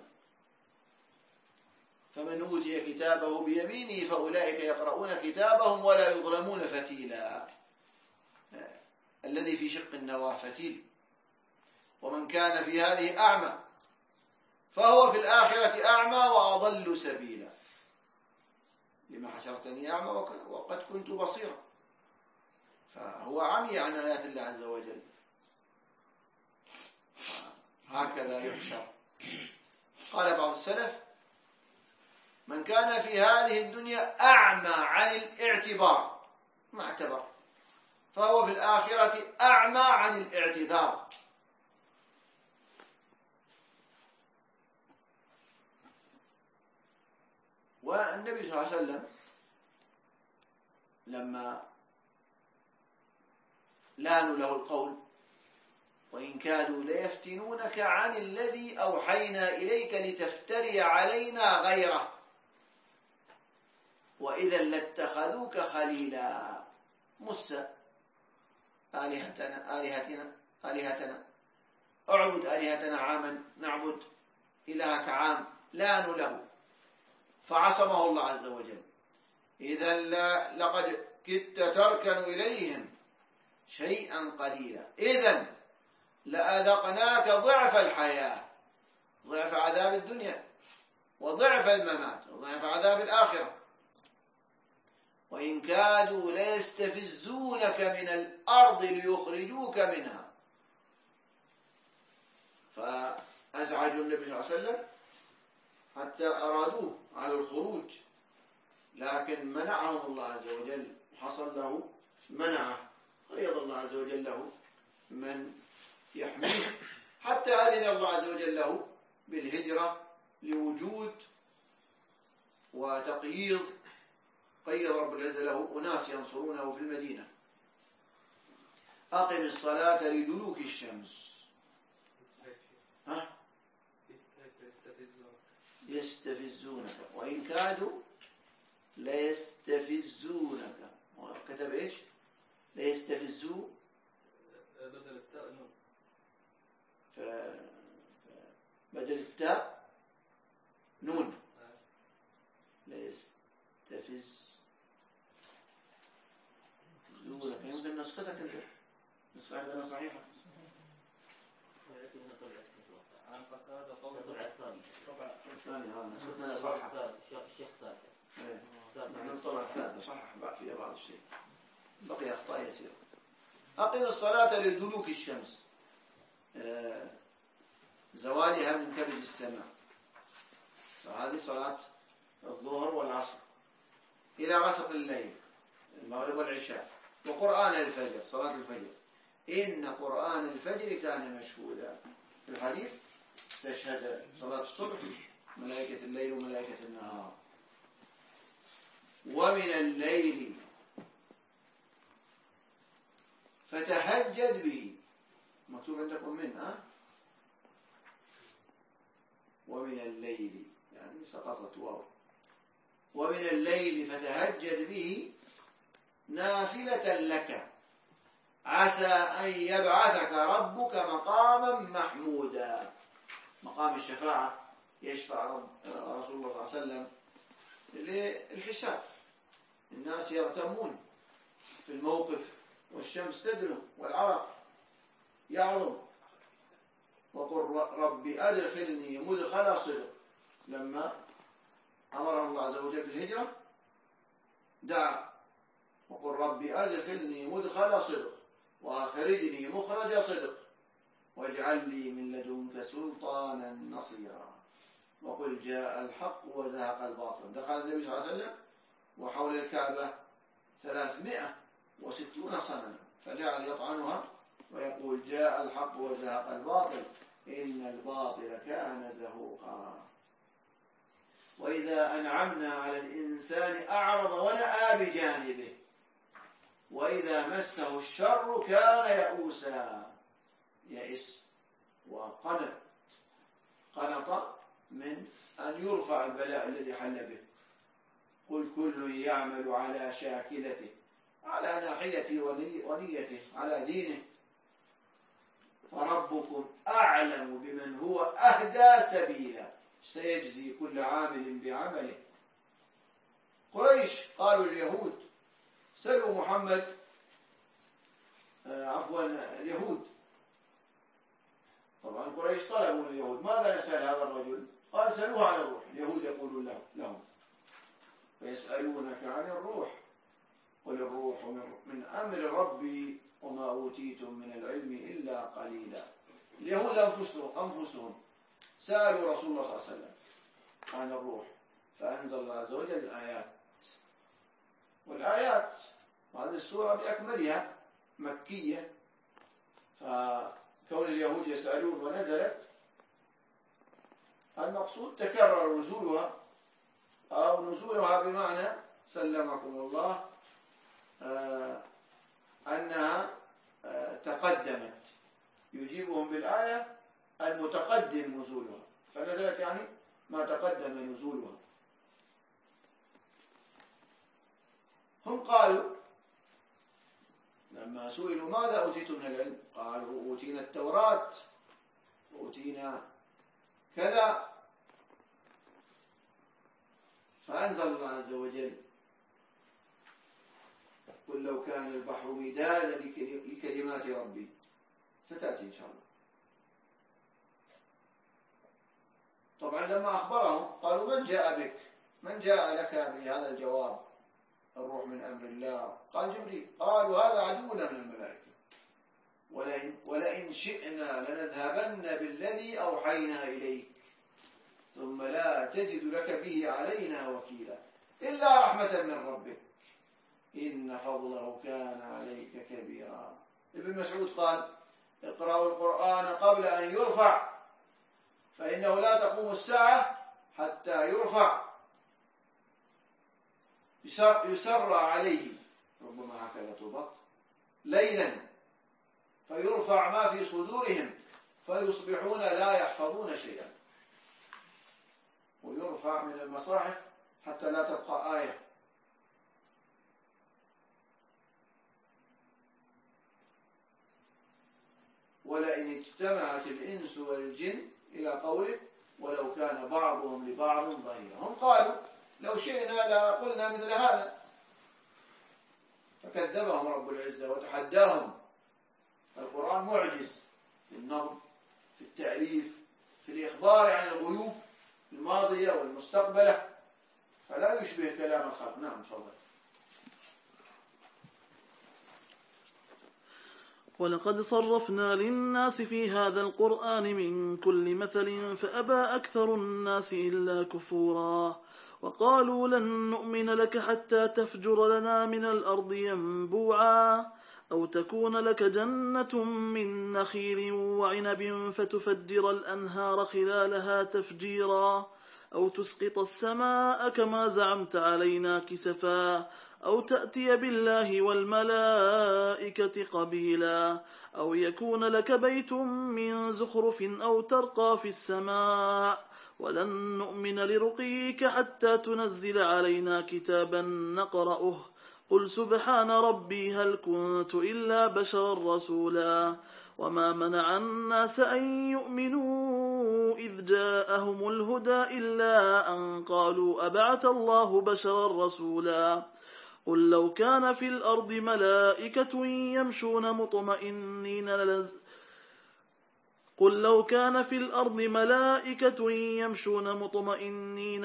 فمن أوتي كتابه بيمينه فأولئك يقرؤون كتابهم ولا يظلمون فتيلا. الذي في شق النواة فتيل. ومن كان في هذه أعمى فهو في الآخرة أعمى وأضل سبيلا. لما حشرتني أعمى وقد كنت بصيرا. فهو عمي عن آيات الله عز وجل. هكذا يحشر. قال بعض السلف: من كان في هذه الدنيا أعمى عن الاعتبار، ما اعتبر، فهو في الآخرة أعمى عن الاعتذار. والنبي صلى الله عليه وسلم لما لانوا له القول: وإن كادوا ليفتنونك عن الذي أوحينا إليك لتفتري علينا غيره وإذا لاتخذوك خليلا. موسى: آلهتنا اعبد آلهتنا عاما نعبد إلهك عام. لانوا له فعصمه الله عز وجل: إذا لقد كدت تركن إليهم شيئا قليلا، إذا لأذقناك ضعف الحياة، ضعف عذاب الدنيا وضعف الممات وضعف عذاب الآخرة. وإن كادوا ليستفزونك من الأرض ليخرجوك منها. فأزعجوا النبي صلى الله عليه وسلم حتى أرادوه على الخروج، لكن منعهم الله عز وجل. حصل له منعه، قيض الله عز وجل له من يحميه، حتى أذن الله عز وجل له بالهجرة لوجود وتقييض. قيض رب العزة له أناس ينصرونه في المدينة. أقم الصلاة لدلوك الشمس. يستفزونك وإن كادوا ليستفزونك. كتب إيش؟ ليستفزوا بدل التاء نون. بدل التاء نون. ليستفزونك. يمكن نسختك أنت. نسخة عندنا صحيحة. عن قتادة قول طبعا الثاني هذا نسختنا صحيحة. الشيخ ساتر. نحن طبعا الثالثة صحح فيها بعض الشيء، بقي أخطاء يسيرة. أقم الصلاة لدلوك الشمس، زوالها من كبد السماء، فهذه صلاة الظهر والعصر، إلى غسق الليل، المغرب والعشاء، وقرآن الفجر، صلاة الفجر. إن قرآن الفجر كان مشهودا. في الحديث تشهد صلاة الصبح ملائكة الليل وملائكة النهار. ومن الليل فتهجد به، مكتوب عندكم منها. ومن الليل يعني سقطت واو. ومن الليل فتهجد به نافلة لك عسى أن يبعثك ربك مقاما محمودا. مقام الشفاعة يشفع رسول الله صلى الله عليه وسلم للحساب. الناس يغتمون في الموقف والشمس تدنو والعرق يعظم. وقل رب أدخلني مدخل صدق. لما أمره الله عز وجل بالهجرة دعا وقل رب أدخلني مدخل صدق وأخرجني مخرج صدق واجعل لي من لدنك سلطانا نصيرا. وقل جاء الحق وزهق الباطل. دخل النبي صلى الله عليه وسلم وحول الكعبة 360 صنما، فجعل يطعنها ويقول جاء الحق وزهق الباطل إن الباطل كان زهوقا. وإذا أنعمنا على الإنسان أعرض ونأى بجانبه وإذا مسه الشر كان يئوسا. يئس وقنط. قنط من أن يرفع البلاء الذي حل به. قل كل يعمل على شاكلته، على ناحيته ونيته، على دينه، فربكم أعلم بمن هو أهدى سبيلا سيجزي كل عامل بعمله. قريش قالوا اليهود سلوا محمد اليهود. طبعا قريش طلبوا من اليهود ماذا نسأل هذا الرجل؟ قال سألوه عن الروح. اليهود يقولون لهم فيسألونك عن الروح قل الروح من أمر ربي وما أوتيتم من العلم إلا قليلا. اليهود أنفسهم سألوا رسول الله صلى الله عليه وسلم عن الروح فأنزل الله عز وجل الآيات. والآيات وهذه السورة بأكملها مكية، فكون اليهود يسألون ونزلت المقصود تكرر نزولها أو نزولها بمعنى سلمكم الله أنها تقدمت، يجيبهم بالآية المتقدم نزولها، فنزلت يعني ما تقدم نزولها. هم قالوا لما سئلوا ماذا أوتيتم من العلم قالوا أوتينا التوراة أوتينا كذا، فأنزل الله عز وجل قل لو كان البحر مدادا لكلمات ربي، ستأتي إن شاء الله. طبعا لما أخبرهم قالوا من جاء بك، من جاء لك بهذا الجواب الروح من أمر الله؟ قال جبريل. قالوا هذا عدونا من الملائكة ولئن شئنا لنذهبن بالذي أوحينا إليك ثم لا تجد لك به علينا وكيلا إلا رحمة من ربك إن فضله كان عليك كبيرا. ابن مسعود قال اقرأوا القرآن قبل أن يرفع فإنه لا تقوم الساعة حتى يرفع يسرى عليه، ربما هكذا تضبط، ليلا فيرفع ما في صدورهم فيصبحون لا يحفظون شيئا، ويرفع من المصاحف حتى لا تبقى آية. ولئن اجتمعت الإنس والجن إلى قوله ولو كان بعضهم لبعض ظهيرا. هم قالوا لو شئنا لقلنا مثل هذا، فكذبهم رب العزة وتحداهم. القرآن معجز في النظم، في التأليف، في الإخبار عن الغيوب الماضية والمستقبلة، فلا يشبه كلام الخلق. نعم تفضل. ولقد صرفنا للناس في هذا القرآن من كل مثل فأبى أكثر الناس إلا كفورا. وقالوا لن نؤمن لك حتى تفجر لنا من الأرض ينبوعا أو تكون لك جنة من نخيل وعنب فتفجر الأنهار خلالها تفجيرا أو تسقط السماء كما زعمت علينا كسفا أو تأتي بالله والملائكة قبيلا أو يكون لك بيت من زخرف أو ترقى في السماء ولن نؤمن لرقيك حتى تنزل علينا كتابا نقرأه قل سبحان ربي هل كنت إلا بشرا رسولا وما منع الناس أن يؤمنوا إذ جاءهم الهدى إلا أن قالوا أبعث الله بشرا رسولا قل لو كان في الأرض ملائكة يمشون مطمئنين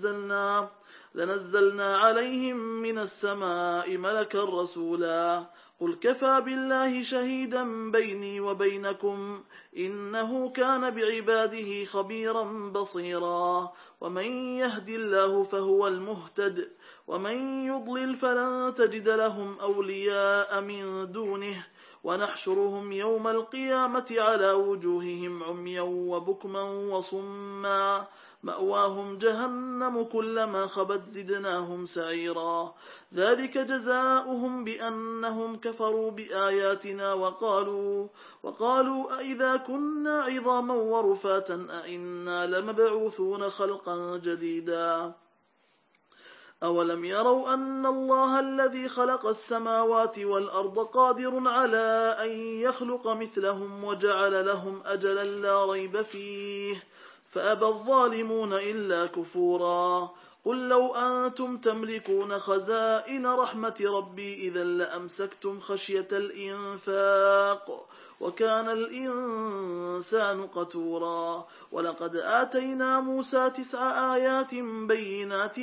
لنزلنا عليهم من السماء ملكا رسولا قل كفى بالله شهيدا بيني وبينكم إنه كان بعباده خبيرا بصيرا ومن يهد الله فهو المهتد ومن يضلل فلن تجد لهم أولياء من دونه ونحشرهم يوم القيامة على وجوههم عميا وبكما وصما مأواهم جهنم كلما خبت زدناهم سعيرا ذلك جزاؤهم بأنهم كفروا بآياتنا وقالوا أئذا كنا عظاما ورفاتا أئنا لمبعوثون خلقا جديدا أولم يروا أن الله الذي خلق السماوات والأرض قادر على أن يخلق مثلهم وجعل لهم أجلا لا ريب فيه فأبى الظالمون إلا كفورا قل لو أنتم تملكون خزائن رحمة ربي إذا لأمسكتم خشية الإنفاق وكان الإنسان قتورا ولقد آتينا موسى 9 آيات بينات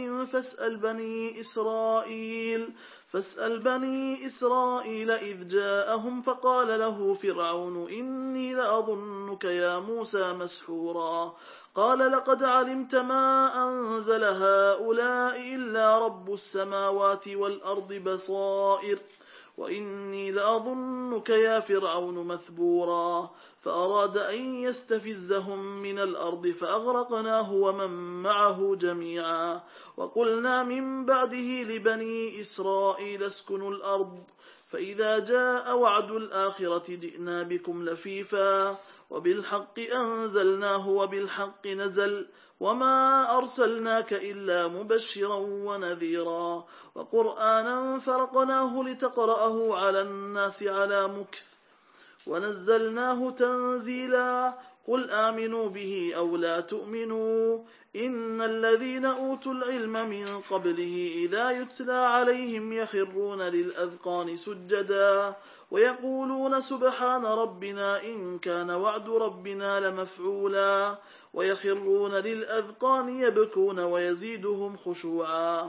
فاسأل بني إسرائيل إذ جاءهم فقال له فرعون إني لأظنك يا موسى مسحورا قال لقد علمت ما أنزل هؤلاء إلا رب السماوات والأرض بصائر وإني لأظنك يا فرعون مثبورا فأراد أن يستفزهم من الأرض فأغرقناه ومن معه جميعا وقلنا من بعده لبني إسرائيل اسكنوا الأرض فإذا جاء وعد الآخرة جئنا بكم لفيفا وبالحق أنزلناه وبالحق نزل وما أرسلناك إلا مبشرا ونذيرا وقرآنا فرقناه لتقرأه على الناس على مكث ونزلناه تنزيلا قل آمنوا به أو لا تؤمنوا إن الذين أوتوا العلم من قبله إذا يتلى عليهم يخرون للأذقان سجدا ويقولون سبحان ربنا إن كان وعد ربنا لمفعولا ويخرون للأذقان يبكون ويزيدهم خشوعا.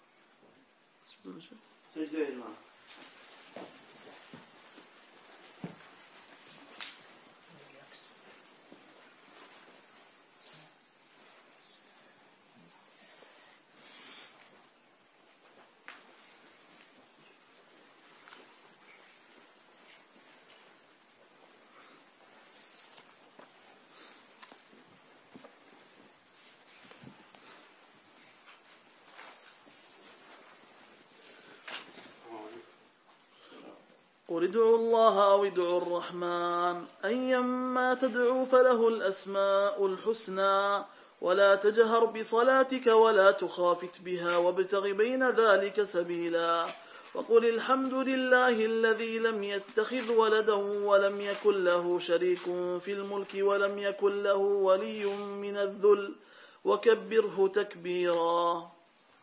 قل ادعوا الله أو ادعوا الرحمن أيما تدعوا فله الأسماء الحسنى ولا تجهر بصلاتك ولا تخافت بها وابتغ بين ذلك سبيلا وقل الحمد لله الذي لم يتخذ ولدا ولم يكن له شريك في الملك ولم يكن له ولي من الذل وكبره تكبيرا.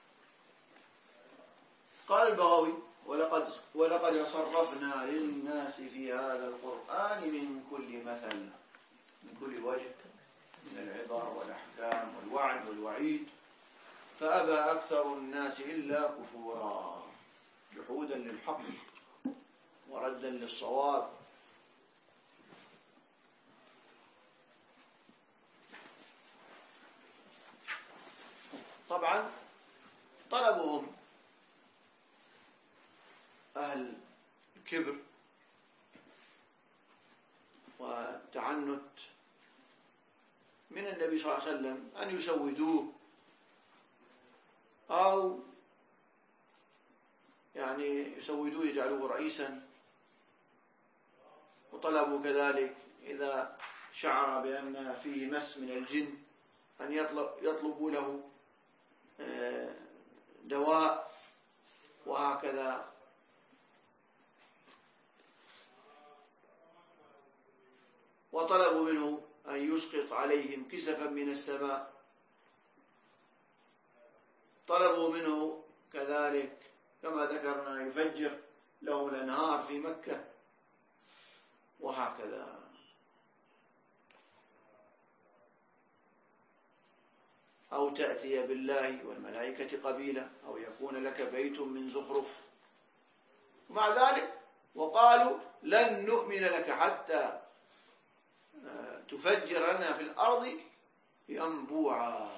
قال البغوي ولقد صرفنا للناس في هذا القرآن من كل مثل، من كل وجه من العبر والأحكام والوعد والوعيد، فأبى أكثر الناس إلا كفورا جحودا للحق وردا للصواب. طبعا طلبهم أهل الكبر والتعنت من النبي صلى الله عليه وسلم أن يسودوه أو يعني يسودوه يجعلوه رئيسا، وطلبوا كذلك إذا شعر بأن فيه مس من الجن أن يطلبوا له دواء وهكذا. وطلبوا منه أن يسقط عليهم كسفا من السماء، طلبوا منه كذلك كما ذكرنا يفجر له الأنهار في مكة وهكذا. أو تأتي بالله والملائكة قبيلا أو يكون لك بيت من زخرف. ومع ذلك وقالوا لن نؤمن لك حتى تفجر لنا في الأرض ينبوعا.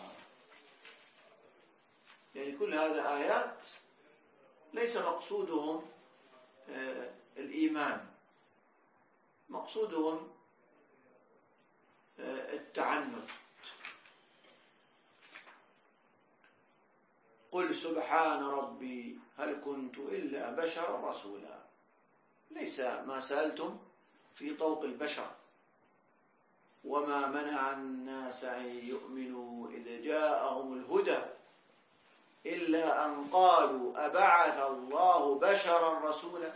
يعني كل هذا آيات ليس مقصودهم الإيمان، مقصودهم التعنت. قل سبحان ربي هل كنت إلا بشرا رسولا. ليس ما سألتم في طوق البشر. وما منع الناس أن يؤمنوا إذ جاءهم الهدى إلا أن قالوا أبعث الله بشرا رسولا.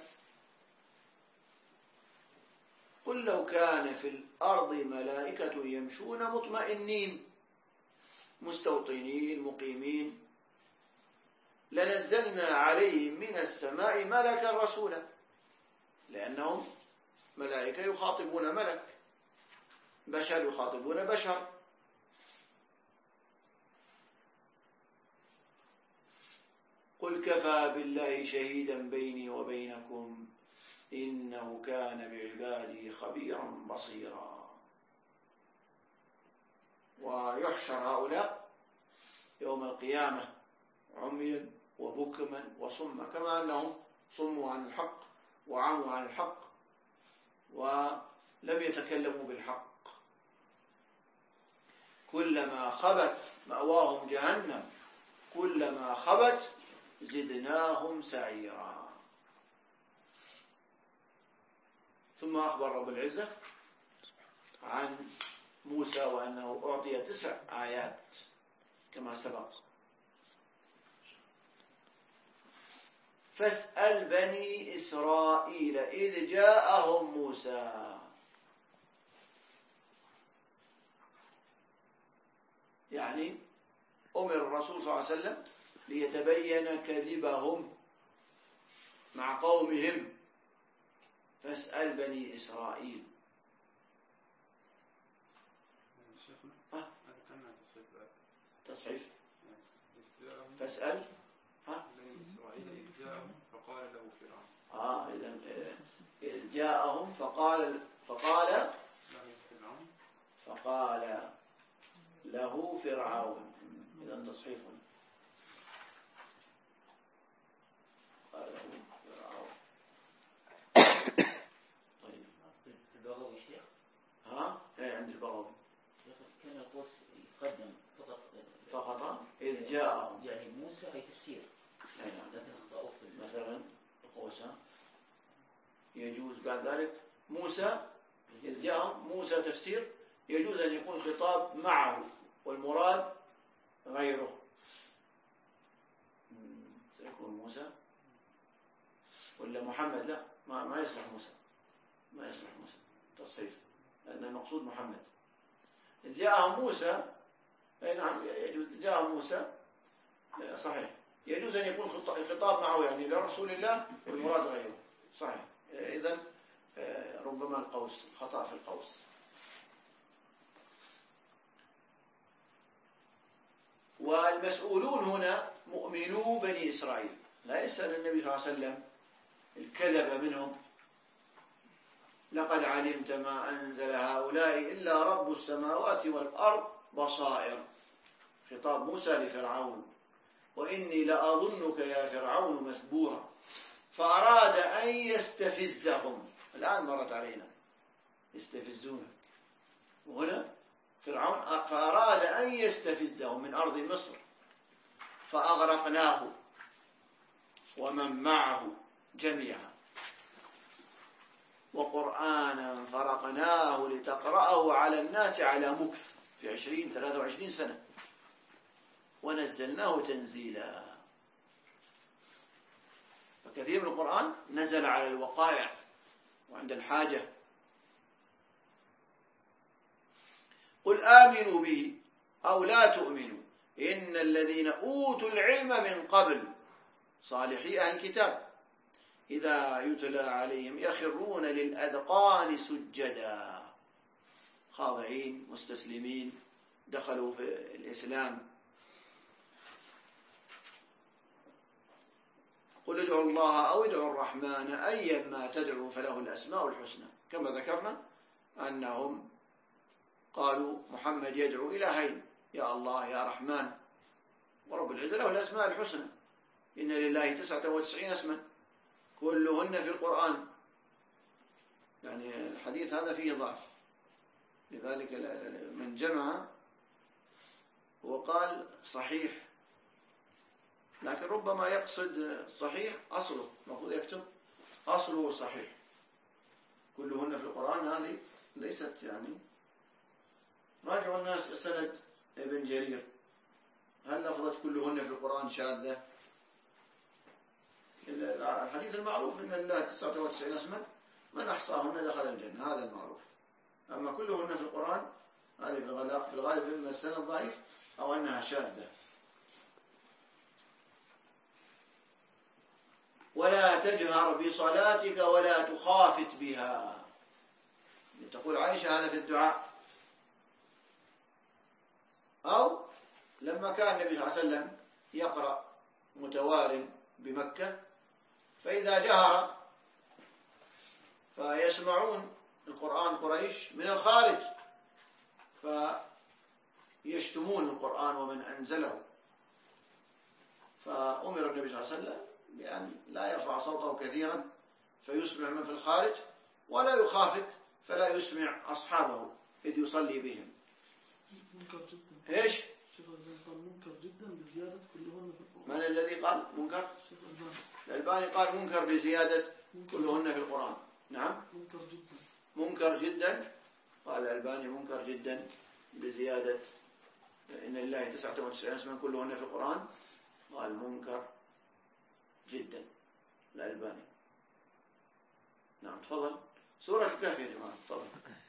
قل لو كان في الأرض ملائكة يمشون مطمئنين مستوطنين مقيمين لنزلنا عليهم من السماء ملكا رسولا، لأنهم ملائكة يخاطبون ملك، بشر يخاطبون بشر. قل كفى بالله شهيدا بيني وبينكم إنه كان بعباده خبيرا بصيرا. ويحشر هؤلاء يوم القيامة عميا وبكما وصما، كما أنهم صموا عن الحق وعموا عن الحق ولم يتكلموا بالحق. كلما خبت مأواهم جهنم كلما خبت زدناهم سعيرا. ثم أخبر رب العزة عن موسى وأنه أعطي 9 آيات كما سبق. فاسأل بني إسرائيل إذ جاءهم موسى، يعني أمر الرسول صلى الله عليه وسلم ليتبين كذبهم مع قومهم. فاسأل بني إسرائيل. تصحيف فاسأل بني إسرائيل إذ جاءهم فقال له فرعون. إذ جاءهم فقال له فرعون. إذا تصحيف قال له فرعون. طيب البغوي شيخ. عند البغوي كان القوس يقدم فقط إذ جاءهم، يعني موسى هي تفسير. مثلا القوس يجوز بعد ذلك موسى إذ جاءهم موسى تفسير، يجوز أن يكون خطاب معه والمراد غيره. سيكون موسى ولا محمد؟ لا، ما يصلح موسى، ما يصلح موسى تصحيف، لأن المقصود محمد. إذ جاءهم موسى، أي نعم يجوز جاءهم موسى صحيح، يجوز أن يكون خطاب معه يعني لرسول الله والمراد غيره صحيح. إذن ربما القوس خطأ في القوس. والمسؤولون هنا مؤمنو بني إسرائيل، لا يسأل النبي صلى الله عليه وسلم الكذب منهم. لقد علمت ما أنزل هؤلاء إلا رب السماوات والأرض بصائر. خطاب موسى لفرعون: وإني لأظنك يا فرعون مثبورا. فأراد أن يستفزهم. الآن مرت علينا يستفزونك، وهنا فرعون فأراد أن يستفزهم من أرض مصر فأغرقناه ومن معه جميعا وقرآنا فرقناه لتقرأه على الناس على مكث في 23 سنة ونزلناه تنزيلا. فكثير من القرآن نزل على الوقائع وعند الحاجة. قل آمنوا به أو لا تؤمنوا إن الذين أوتوا العلم من قبل صالحي أهل الكتاب إذا يتلى عليهم يخرون للأذقان سجدا خاضعين مستسلمين، دخلوا في الإسلام. قل ادعوا الله أو ادعوا الرحمن أيا ما تدعوا فله الأسماء الحسنى. كما ذكرنا أنهم قالوا محمد يدعو إلهين، يا الله يا رحمن، ورب العزة له الأسماء الحسنى. إن لله 99 اسما كلهن في القرآن. يعني الحديث هذا فيه ضعف، لذلك من جمع وقال صحيح، لكن ربما يقصد صحيح أصله، المفروض يكتب أصله صحيح. كلهن في القرآن هذه ليست يعني. راجعوا الناس سند ابن جرير، هل لفظت كلهن في القرآن شاذة؟ الحديث المعروف إن الله 99 اسما من أحصاهن دخل الجنة، هذا المعروف. أما كلهن في القرآن هذه في الغالب إما السند ضعيف أو أنها شاذة. تجهر بصلاتك ولا تخافت بها. تقول عائشة هذا في الدعاء. أو لما كان النبي صلى الله عليه وسلم يقرأ متوال بمكة، فإذا جهر فيسمعون القرآن قريش من الخارج فيشتمون القرآن ومن أنزله، فأمر النبي صلى الله عليه وسلم بأن لا يرفع صوته كثيرا فيسمع من في الخارج، ولا يخافت فلا يسمع أصحابه إذ يصلي بهم. منكر جدا. إيش؟ شيخ الألباني قال منكر جدا بزيادة كلهن في القرآن. من الذي قال منكر؟ شيخ الألباني. الألباني قال منكر بزيادة كلهن في القرآن. نعم. منكر جدا. منكر جدا. قال الألباني منكر جدا بزيادة إن لله 99 اسما كلهن في القرآن. قال منكر جدا الألباني. نعم تفضل. سورة الكهف يا جماعة تفضل.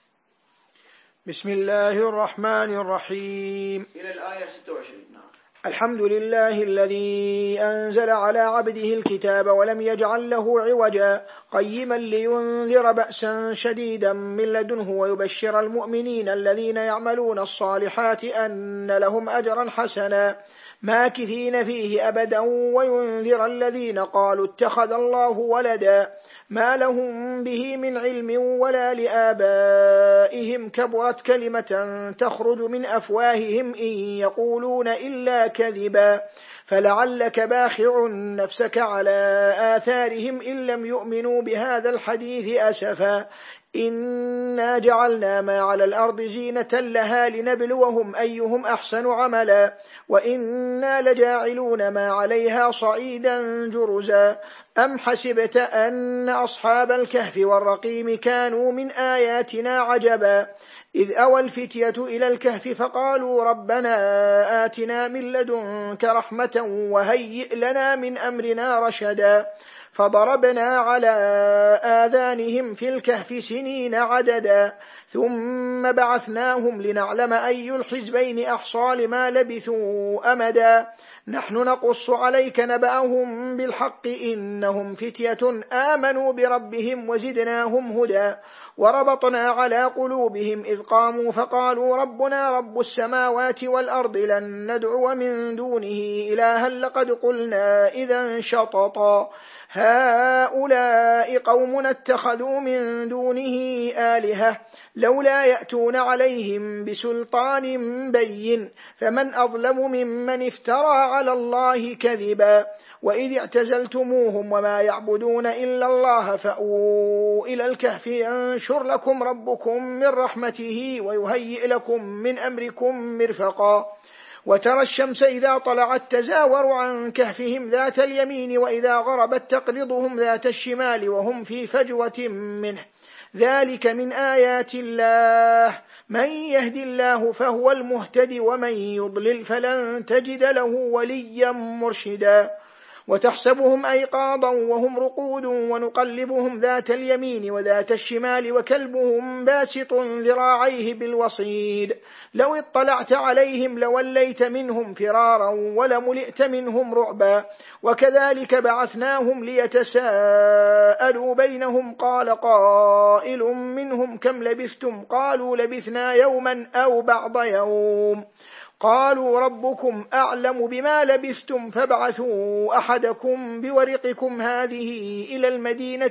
بسم الله الرحمن الرحيم. إلى الآية 26. نعم. الحمد لله الذي أنزل على عبده الكتاب ولم يجعل له عوجا قيما لينذر بأسا شديدا من لدنه ويبشر المؤمنين الذين يعملون الصالحات أن لهم أجرا حسنا ماكثين فيه أبدا وينذر الذين قالوا اتخذ الله ولدا ما لهم به من علم ولا لآبائهم كبرت كلمة تخرج من أفواههم إن يقولون إلا كذبا فلعلك باخع نفسك على آثارهم إن لم يؤمنوا بهذا الحديث أسفا إنا جعلنا ما على الأرض زينة لها لنبلوهم أيهم أحسن عملا وإنا لجاعلون ما عليها صعيدا جرزا أم حسبت أن أصحاب الكهف والرقيم كانوا من آياتنا عجبا إذ أوى الفتية إلى الكهف فقالوا ربنا آتنا من لدنك رحمة وهيئ لنا من أمرنا رشدا فضربنا على آذانهم في الكهف سنين عددا ثم بعثناهم لنعلم أي الحزبين أحصى لما لبثوا أمدا نحن نقص عليك نبأهم بالحق إنهم فتية آمنوا بربهم وزدناهم هدى وربطنا على قلوبهم إذ قاموا فقالوا ربنا رب السماوات والأرض لن ندعو من دونه إلها لقد قلنا إذا شططا هؤلاء قوم اتخذوا من دونه آلهة لولا يأتون عليهم بسلطان بين فمن أظلم ممن افترى على الله كذبا وإذ اعتزلتموهم وما يعبدون إلا الله فأووا إلى الكهف ينشر لكم ربكم من رحمته ويهيئ لكم من أمركم مرفقا وترى الشمس إذا طلعت تزاور عن كهفهم ذات اليمين وإذا غربت تقرضهم ذات الشمال وهم في فجوة منه ذلك من آيات الله من يهدي الله فهو المهتدي ومن يضلل فلن تجد له وليا مرشدا وتحسبهم أيقاظا وهم رقود ونقلبهم ذات اليمين وذات الشمال وكلبهم باسط ذراعيه بالوصيد لو اطلعت عليهم لوليت منهم فرارا ولملئت منهم رعبا وكذلك بعثناهم ليتساءلوا بينهم قال قائل منهم كم لبثتم قالوا لبثنا يوما أو بعض يوم قالوا ربكم أعلم بما لبثتم فابعثوا أحدكم بورقكم هذه إلى المدينة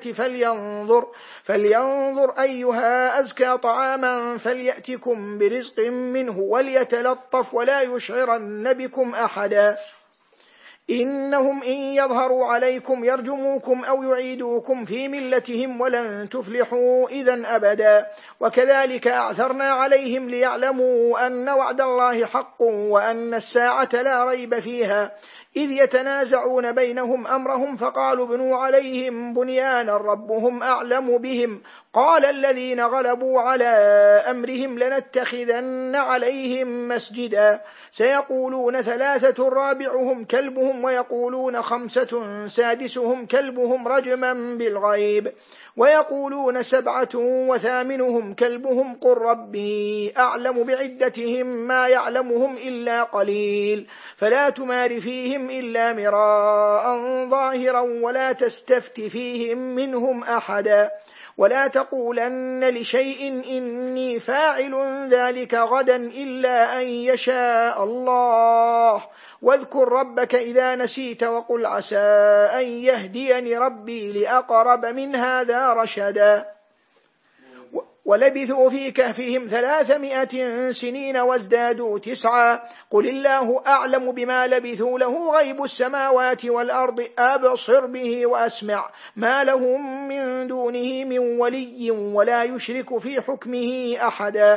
فلينظر أيها أزكى طعاما فليأتكم برزق منه وليتلطف ولا يشعرن بكم أحدا إنهم إن يظهروا عليكم يرجموكم أو يعيدوكم في ملتهم ولن تفلحوا إذا أبدا وكذلك أعثرنا عليهم ليعلموا أن وعد الله حق وأن الساعة لا ريب فيها إذ يتنازعون بينهم أمرهم فقالوا بنوا عليهم بنيانا ربهم أعلم بهم قال الذين غلبوا على أمرهم لنتخذن عليهم مسجدا سيقولون 3 رابعهم كلبهم ويقولون 5 سادسهم كلبهم رجما بالغيب ويقولون 7 وثامنهم كلبهم قل ربي أعلم بعدتهم ما يعلمهم إلا قليل فلا تمار فيهم فيهم إلا مراء ظاهرا ولا تستفت فيهم منهم أحدا ولا تقولن لشيء إني فاعل ذلك غدا إلا أن يشاء الله واذكر ربك إذا نسيت وقل عسى أن يهديني ربي لأقرب من هذا رشدا ولبثوا في كهفهم 300 سنين وازدادوا 9 قل الله أعلم بما لبثوا له غيب السماوات والأرض أبصر به وأسمع ما لهم من دونه من ولي ولا يشرك في حكمه أحدا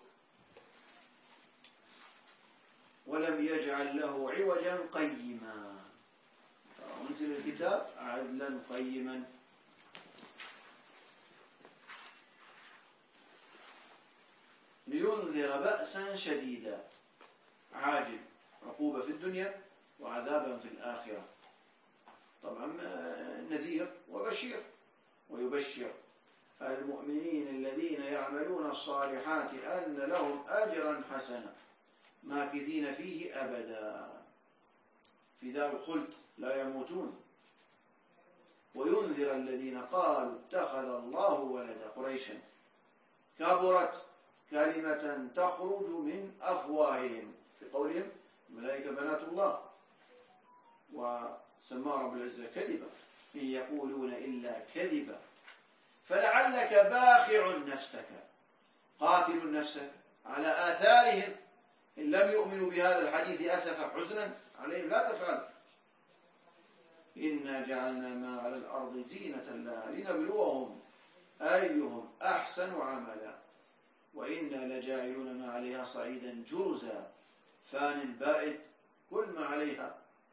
ولم يجعل له عوجا قيما أنزل الكتاب عدلا قيما لينذر بأسا شديدا عاجل عقوبة في الدنيا وعذابا في الآخرة. طبعا نذير وبشير ويبشر المؤمنين الذين يعملون الصالحات أن لهم أجرا حسنا ماكثين فيه أبدا في دار الخلد لا يموتون. وينذر الذين قالوا اتخذ الله ولدا قريشا كبرت كلمة تخرج من أفواههم في قولهم الملائكة بنات الله وسماه رب العزة كذبا إن يقولون إلا كذبا فلعلك باخع نفسك قاتل نفسك على آثارهم إن لم يؤمنوا بهذا الحديث أسفا حزنا عليهم لا تفعل إنا جعلنا ما على الأرض زينة لها لنبلوهم أيهم أحسن عملا وإنا لجاعلون ما عليها صعيدا جرزا فان بائد كل ما عليها.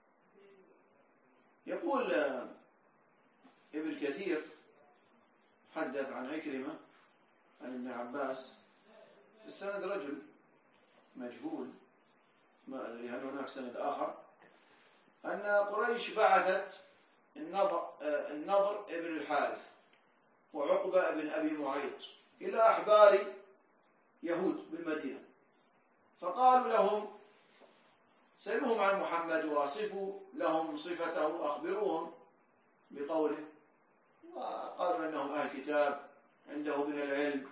يقول ابن كثير حدث عن عكرمة عن ابن عباس في السند رجل مجهول ما أدري هل هناك سند آخر أن قريش بعثت النضر ابن الحارث وعقبة ابن أبي معيط إلى أحبار يهود بالمدينة فقالوا لهم سألوهم عن محمد وصفوا لهم صفته أخبروهم بقوله وقالوا أنهم أهل كتاب عنده من العلم.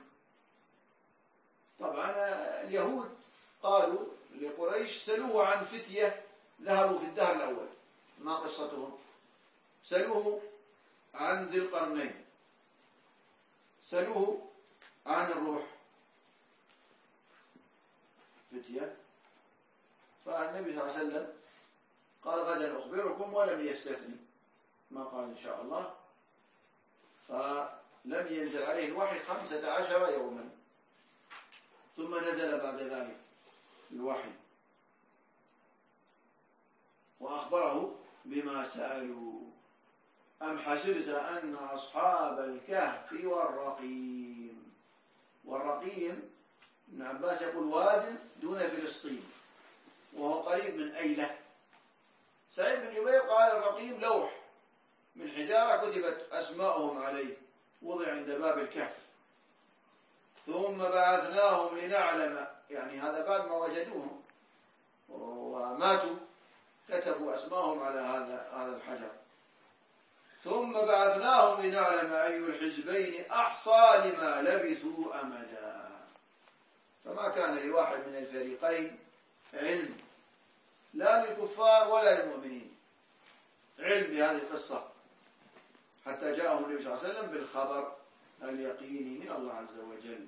طبعا اليهود قالوا لقريش سألوه عن فتية ذهبوا في الدهر الأول ما قصتهم سألوه عن ذي القرنين سألوه عن الروح فتية فالنبي صلى الله عليه وسلم قال غدا أخبركم ولم يستثني ما قال إن شاء الله فلم ينزل عليه الوحي 15 يوما ثم نزل بعد ذلك الوحي وأخبره بما سألوا أم حسبت أن أصحاب الكهف والرقيم ابن عباس يقول واد دون فلسطين وهو قريب من أيلة. سعيد بن جبير قال الرقيم لوح من حجارة كتبت أسماءهم عليه وضع عند باب الكهف ثم بعثناهم لنعلم يعني هذا بعد ما وجدوهم وماتوا كتبوا أسماءهم على هذا الحجر ثم بعثناهم لنعلم أي الحزبين أحصى لما لبثوا أمدا. فما كان لواحد من الفريقين علم لا للكفار ولا للمؤمنين علم بهذه القصة حتى جاءهم النبي صلى الله عليه وسلم بالخبر اليقيني من الله عز وجل.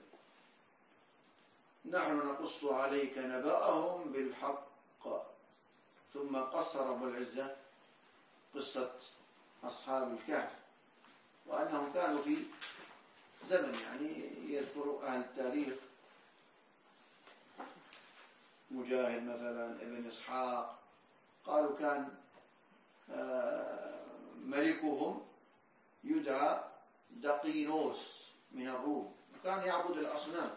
نحن نقص عليك نبأهم بالحق. ثم قص رب العزة قصة أصحاب الكهف وأنهم كانوا في زمن يعني يذكر أهل التاريخ مجاهد مثلا ابن إسحاق قالوا كان ملكهم يدعى دقينوس من الروم وكان يعبد الأصنام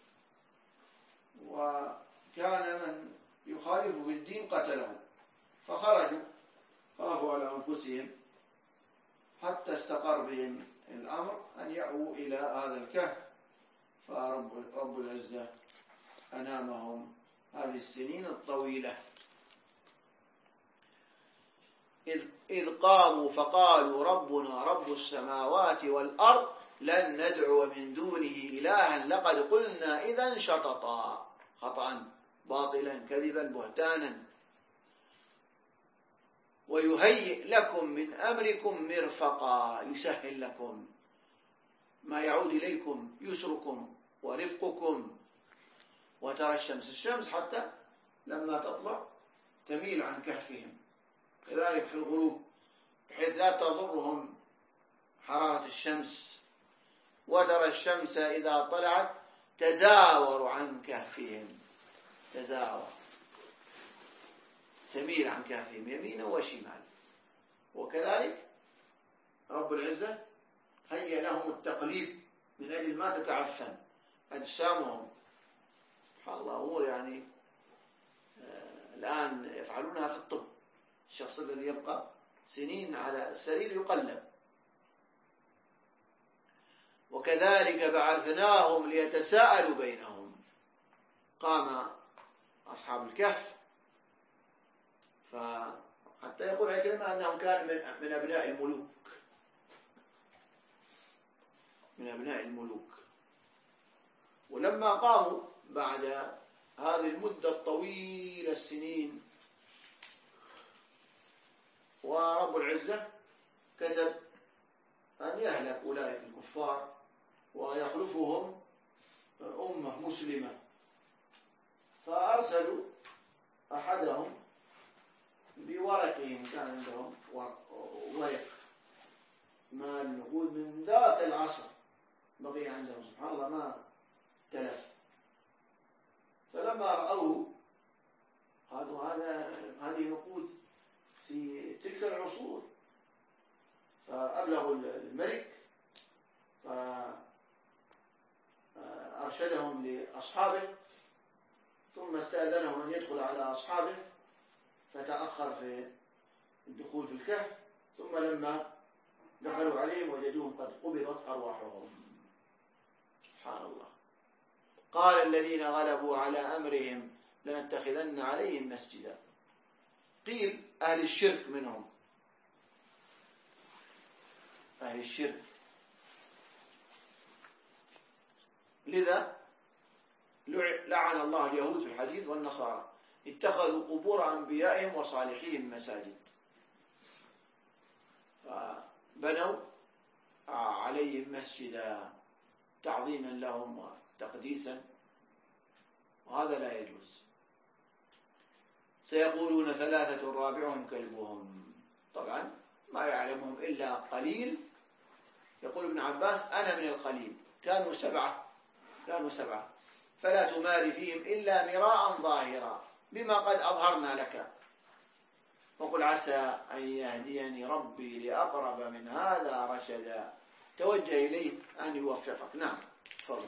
وكان من يخالفه في الدين قتله فخرجوا خافوا على أنفسهم حتى استقر بهم الأمر أن يأووا إلى هذا الكهف فرب العزة أنامهم هذه السنين الطويلة. إذ قاموا فقالوا ربنا رب السماوات والأرض لن ندعو من دونه إلها لقد قلنا إذا شططا، خطأ باطلا كذبا بهتانا. ويهيئ لكم من أمركم مرفقا، يسهل لكم ما يعود إليكم يسركم ورفقكم. وترى الشمس حتى لما تطلع تميل عن كهفهم، كذلك في الغروب بحيث لا تضرهم حرارة الشمس. وترى الشمس إذا طلعت تزاور عن كهفهم، تزاور تميل عن كهفهم يمينا وشمالا. وكذلك رب العزة هيأ لهم التقليب من أجل ما تتعفن أجسامهم. سبحان الله، أمور يعني الآن يفعلونها في الطب. الشخص الذي يبقى سنين على السرير يقلب. وكذلك بعثناهم ليتساءلوا بينهم. قام أصحاب الكهف فحتى يقول عكرمة أنهم كانوا من أبناء الملوك، من أبناء الملوك. ولما قاموا بعد هذه المدة الطويلة السنين، ورب العزة كتب أن يهلك أولئك الكفار ويخلفهم أمة مسلمة، فأرسلوا أحدهم بورقهم. كان عندهم ورق مال نقود من ذاك العصر بقي عندهم، سبحان الله ما تلف. فلما رأوه قالوا هذه نقود في تلك العصور، فأبلغوا الملك فأرشدهم لأصحابه، ثم استأذنهم أن يدخل على أصحابه، فتأخر في الدخول في الكهف. ثم لما دخلوا عليهم وجدوهم قد قبضت أرواحهم. سبحان الله. قال الذين غلبوا على أمرهم لنتخذن عليهم مسجدا. قيل أهل الشرك منهم، أهل الشرك. لذا لعن الله اليهود في الحديث والنصارى، اتخذوا قبور أنبيائهم وصالحين مساجد، فبنوا عليهم مسجدا تعظيما لهم وتقديسا، وهذا لا يجوز. سيقولون ثلاثة رابعهم كلبهم، طبعا ما يعلمهم إلا قليل. يقول ابن عباس أنا من القليل، كانوا سبعة فلا تماري فيهم إلا مراء ظاهرا بما قد أظهرنا لك، وقل عسى أن يهديني ربي لأقرب من هذا رشدا. توجه إليه أن يوفقك. نعم، تفضل.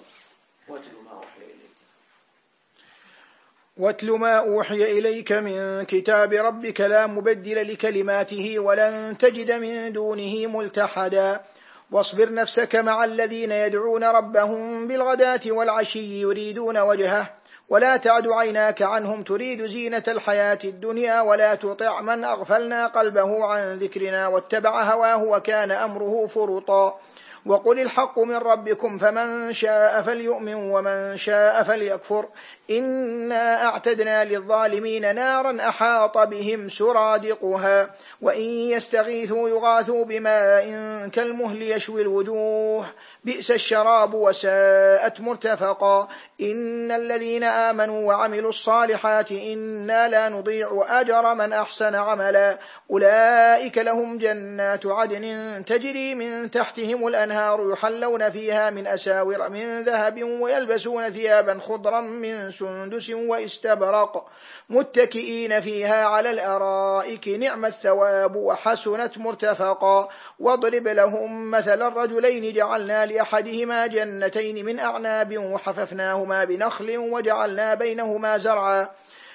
واتل ما أوحي إليك من كتاب ربك لا مبدل لكلماته ولن تجد من دونه ملتحدا. واصبر نفسك مع الذين يدعون ربهم بالغداة والعشي يريدون وجهه ولا تعد عيناك عنهم تريد زينة الحياة الدنيا ولا تطع من أغفلنا قلبه عن ذكرنا واتبع هواه وكان أمره فرطا. وقل الحق من ربكم فمن شاء فليؤمن ومن شاء فليكفر إنا أعتدنا للظالمين نارا أحاط بهم سرادقها وإن يستغيثوا يغاثوا بماء كالمهل يشوي الوجوه بئس الشراب وساءت مرتفقا. إن الذين آمنوا وعملوا الصالحات إنا لا نضيع أجر من أحسن عملا أولئك لهم جنات عدن تجري من تحتهم الأنهار يحلون فيها من أساور من ذهب ويلبسون ثيابا خضرا من سندس واستبرق متكئين فيها على الأرائك نعم الثواب وحسنت مرتفقا. واضرب لهم مثل الرجلين جعلنا لأحدهما جنتين من أعناب وحففناهما بنخل وجعلنا بينهما زرعا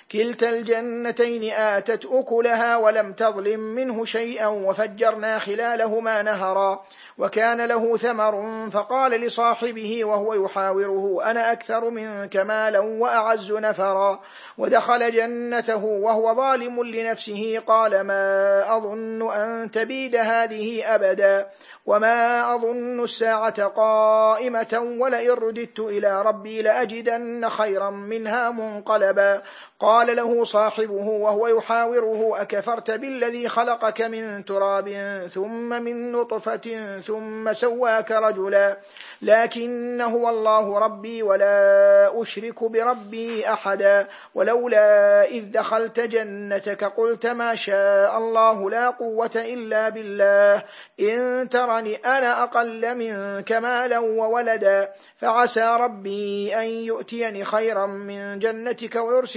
كلتا الجنتين آتت أكلها ولم تظلم منه شيئا وفجرنا خلالهما نهرا وكان له ثمر فقال لصاحبه وهو يحاوره أنا أكثر منك مالا وأعز نفرا ودخل جنته وهو ظالم لنفسه قال ما أظن أن تبيد هذه أبدا وما أظن الساعة قائمة ولئن رددت إلى ربي لأجدن خيرا منها منقلبا قال له صاحبه وهو يحاوره أكفرت بالذي خلقك من تراب ثم من نطفة ثم سواك رجلا لكن هو الله ربي ولا أشرك بربي أحدا ولولا إذ دخلت جنتك قلت ما شاء الله لا قوة إلا بالله إن ترني أنا أقل منك مالا وولدا فعسى ربي أن يؤتيني خيرا من جنتك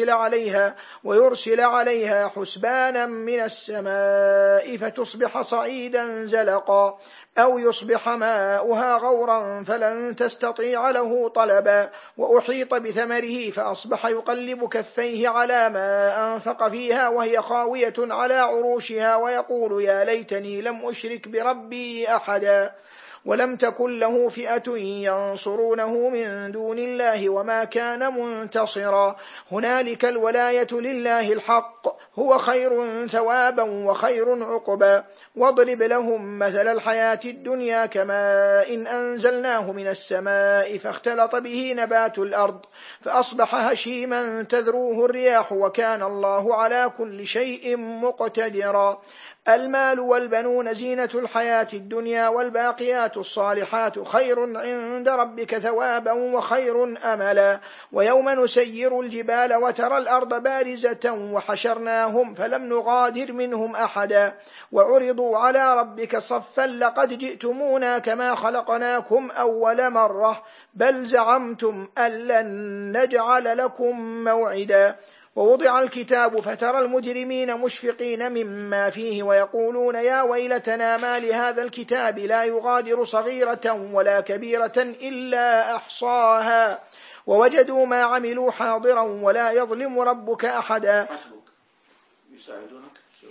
ويرسل عليها حسبانا من السماء فتصبح صعيدا زلقا أو يصبح ماؤها غورا فلن تستطيع له طلبا وأحيط بثمره فأصبح يقلب كفيه على ما أنفق فيها وهي خاوية على عروشها ويقول يا ليتني لم أشرك بربي أحدا ولم تكن له فئة ينصرونه من دون الله وما كان منتصرا هنالك الولاية لله الحق هو خير ثوابا وخير عقبا واضرب لهم مثل الحياة الدنيا كماء إن أنزلناه من السماء فاختلط به نبات الأرض فأصبح هشيما تذروه الرياح وكان الله على كل شيء مقتدرا المال والبنون زينة الحياة الدنيا والباقيات الصالحات خير عند ربك ثوابا وخير أملا ويوم نسير الجبال وترى الأرض بارزة وحشرناهم فلم نغادر منهم أحدا وعرضوا على ربك صفا لقد جئتمونا كما خلقناكم أول مرة بل زعمتم أن لن نجعل لكم موعدا ووضع الكتاب فترى المجرمين مشفقين مما فيه ويقولون يا ويلتنا ما لهذا الكتاب لا يغادر صغيرة ولا كبيرة إلا أحصاها ووجدوا ما عملوا حاضرا ولا يظلم ربك أحدا يساعدونك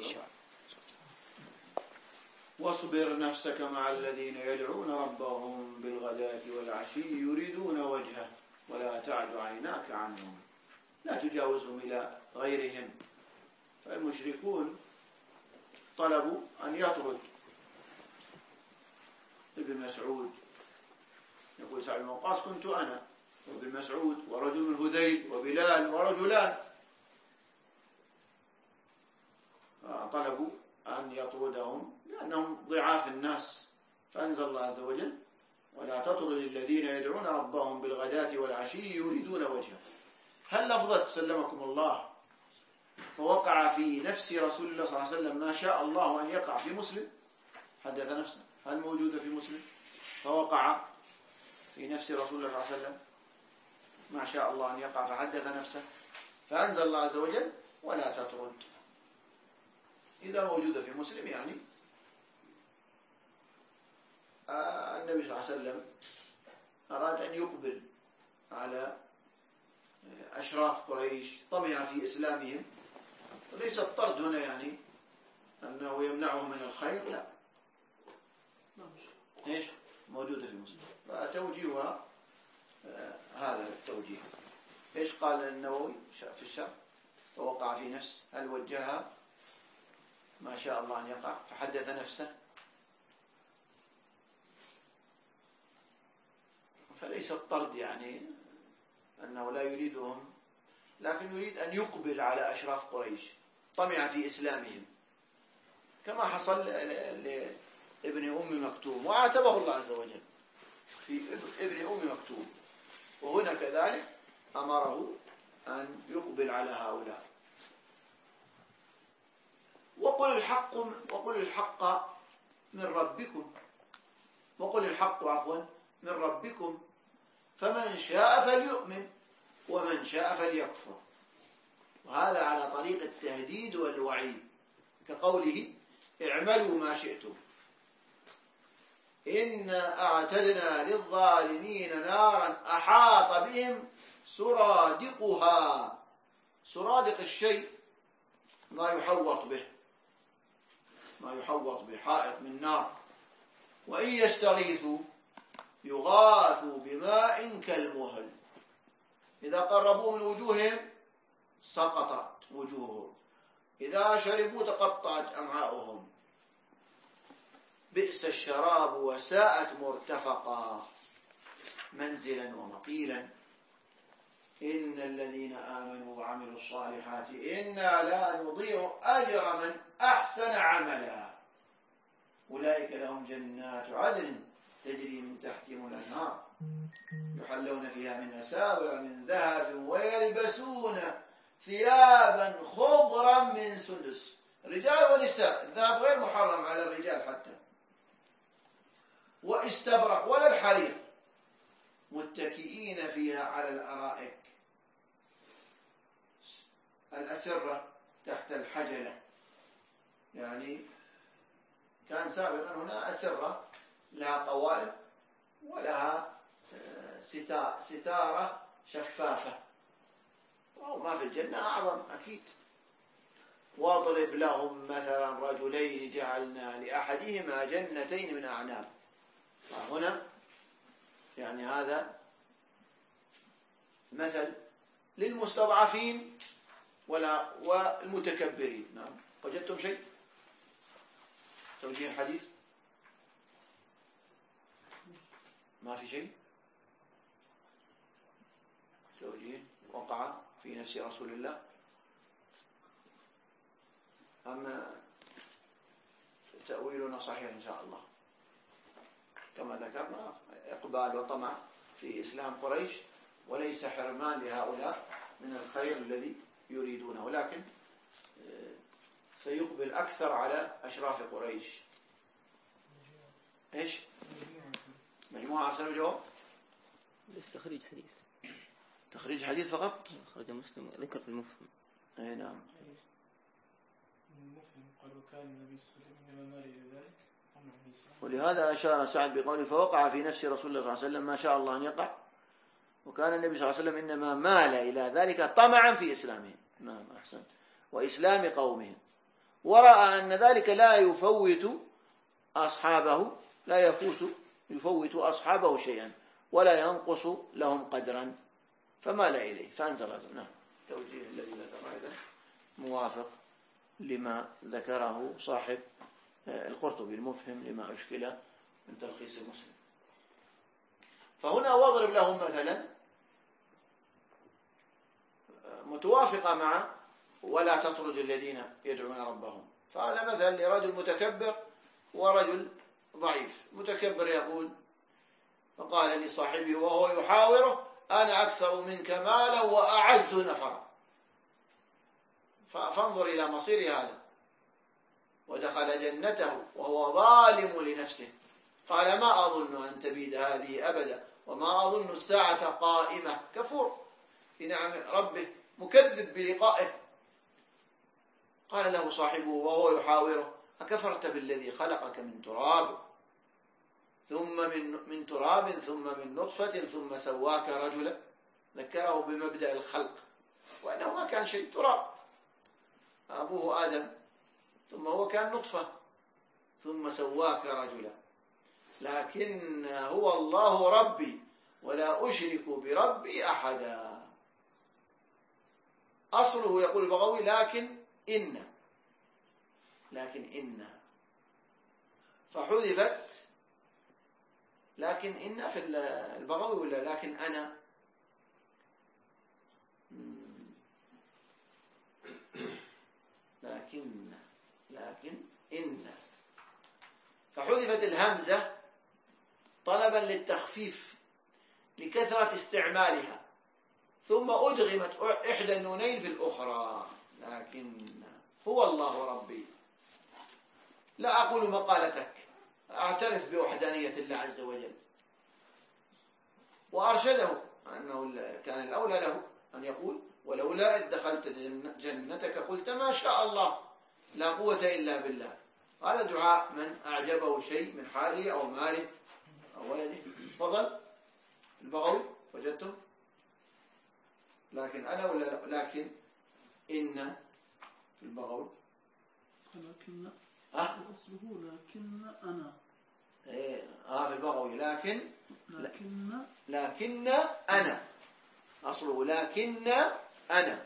واصبر نفسك مع الذين يدعون ربهم بالغداة والعشي يريدون وجهه ولا تعد عيناك عنهم لا تجاوزهم إلى غيرهم فالمشركون طلبوا أن يطرد ابن مسعود يقول سعد بن وقاص كنت أنا وابن مسعود ورجل من هذيل وبلال ورجلان طلبوا أن يطردهم لأنهم ضعاف الناس فأنزل الله عز وجل ولا تطرد الذين يدعون ربهم بالغداة والعشي يريدون وجهه هل لفظة سلمكم الله فوقع في نفس رسول الله صلى الله عليه وسلم ما شاء الله أن يقع في مسلم حدث نفسه هل موجودة في مسلم فوقع في نفس رسول الله صلى الله عليه وسلم ما شاء الله أن يقع فحدث نفسه فأنزل الله عز وجل ولا تطرد إذا موجودة في مسلم يعني النبي صلى الله عليه وسلم أراد أن يقبل على أشراف قريش طمع في إسلامهم وليس الطرد هنا يعني أنه يمنعهم من الخير لا إيش موجودة في مسلم فتوجيهها هذا التوجيه إيش قال النووي في الشرح فوقع في نفس هل وجهها ما شاء الله أن يقع فحدث نفسه فليس الطرد يعني أنه لا يريدهم لكن يريد أن يقبل على أشراف قريش طمع في إسلامهم كما حصل لابن أم مكتوم وعاتبه الله عز وجل في ابن أم مكتوم وهنا كذلك أمره أن يقبل على هؤلاء وقل الحق من ربكم وقل الحق عفوا من ربكم فمن شاء فليؤمن ومن شاء فليكفر وهذا على طريق التهديد والوعيد كقوله اعملوا ما شئتم إنا أعتدنا للظالمين نارا أحاط بهم سرادقها سرادق الشيء ما يحوط به حائط من نار. وإن يستغيثوا يغاثوا بماء كالمهل إذا قربوا من وجوههم سقطت وجوههم، إذا شربوا تقطعت أمعاؤهم. بئس الشراب وساءت مرتفقا منزلا ومقيلا. إن الذين آمنوا وعملوا الصالحات إنا لا نضيع أجر من أحسن عملا أولئك لهم جنات عدن تجري من تحتهم الأنهار يحلون فيها من أساور من ذهب ويلبسون ثيابا خضرا من سندس. رجال ونساء، الذهب غير محرم على الرجال حتى، واستبرق ولا الحرير، متكئين فيها على الأرائك. الأسرة تحت الحجلة، يعني كان سابقا هنا أسرة لها قوائم ولها ستارة شفافة، وما في الجنة أعظم أكيد. واضرب لهم مثلا رجلين جعلنا لأحدهما جنتين من أعناب. هنا يعني هذا مثل للمستضعفين والمتكبرين. نعم. وجدتم شيء توجيه الحديث؟ ما في شيء توجيه وقع في نفس رسول الله. أما تأويلنا صحيح إن شاء الله كما ذكرنا، إقبال وطمع في إسلام قريش، وليس حرمان لهؤلاء من الخير الذي يريدونه، ولكن سيقبل أكثر على أشراف قريش. إيش؟ مجموعة أرسلوا جواب؟ بس تخريج حديث. تخريج حديث فقط؟ خرج مسلم ذكر في المفهم. أي نعم. المفهم قال وكان النبي صلى الله عليه وسلم إنما مال إلى ذلك. ولهذا أشار سعد بقوله فوقع في نفس رسول الله صلى الله عليه وسلم ما شاء الله أن يقع، وكان النبي صلى الله عليه وسلم إنما مال إلى ذلك طمعا في إسلامهم. نعم أحسن. وإسلام قومهم، ورأى أن ذلك لا يفوت أصحابه، يفوت أصحابه شيئا ولا ينقص لهم قدرا، فمال إليه فأنزل هذا. نعم. توجيه الذي ذكر هذا موافق لما ذكره صاحب القرطبي المفهم لما أشكل من تلخيص مسلم. فهنا واضرب لهم مثلا متوافقة مع ولا تطرد الذين يدعون ربهم. فهذا مثل لرجل متكبر ورجل ضعيف. متكبر يقول فقال لصاحبه وهو يحاوره أنا أكثر منك مالا وأعز نفرا. فانظر إلى مصير هذا. ودخل جنته وهو ظالم لنفسه قال ما أظن أن تبيد هذه أبدا وما أظن الساعة قائمة. كفور بنعم ربه، مكذب بلقائه. قال له صاحبه وهو يحاوره أكفرت بالذي خلقك من تراب ثم من تراب ثم من نطفة ثم سواك رجلا. ذكره بمبدأ الخلق وأنه ما كان شيء، تراب، أبوه آدم ثم هو كان نطفة ثم سواك رجلا، لكن هو الله ربي ولا أشرك بربي أحدا. أصله يقول البغوي لكن إن فحذفت. لكن إن في البغوي ولا لكن أنا؟ لكن إن فحذفت الهمزة طلبا للتخفيف لكثرة استعمالها، ثم أدغمت إحدى النونين في الأخرى. لكن هو الله ربي لا أقول مقالتك، أعترف بوحدانية الله عز وجل. وأرشده أنه كان الأولى له أن يقول ولولا إذ دخلت جنتك قلت ما شاء الله لا قوة إلا بالله. هذا دعاء من أعجبه شيء من حاله أو ماله أو ولده. فضل البغوي وجدتم لكن أنا ولا لكن إن في البغوي؟ لكن أصله لكن أنا. في البغوي لكن أنا أصله لكن أنا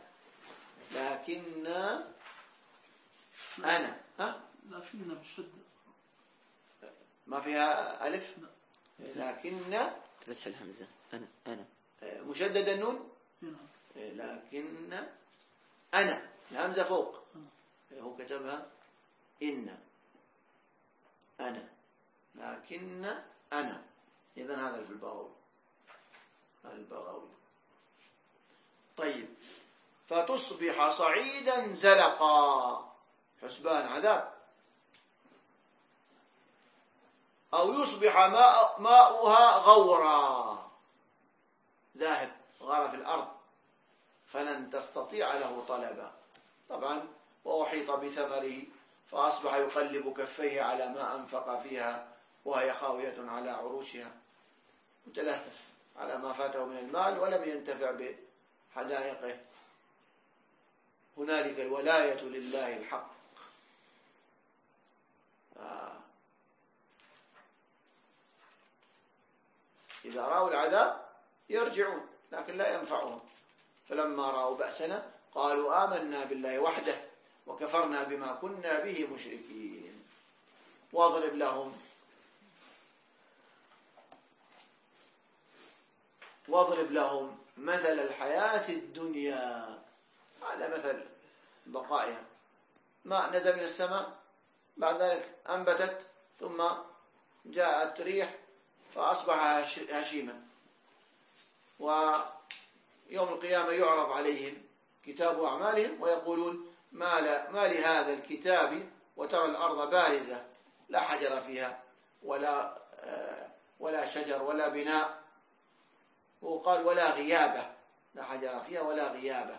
لكن بشدة ما فيها ألف. لكن فتح الهمزة أنا مشدد النون. لكن أنا الهمزة فوق. هو كتبها إن أنا لكن أنا. إذن هذا في البغوي. طيب فتصبح صعيدا زلقا حسبان عذاب، أو يصبح ماؤها غورا ذاهب غار في الأرض فلن تستطيع له طلبا. طبعا وأحيط بثمره فأصبح يقلب كفيه على ما أنفق فيها وهي خاوية على عروشها، متلهف على ما فاته من المال ولم ينتفع بحدائقه. هنالك الولاية لله الحق. إذا رأوا العذاب يرجعون لكن لا ينفعهم. فلما رأوا بأسنا قالوا آمنا بالله وحده وكفرنا بما كنا به مشركين. واضرب لهم مثل الحياة الدنيا. هذا مثل بقائها. ماء نزل من السماء بعد ذلك أنبتت ثم جاءت ريح فأصبح هشيما، ويوم القيامة يعرض عليهم كتاب أعمالهم ويقولون ما لهذا الكتاب وترى الأرض بارزة لا حجر فيها ولا شجر ولا بناء، وقال ولا غيابة، لا حجر فيها ولا غيابة،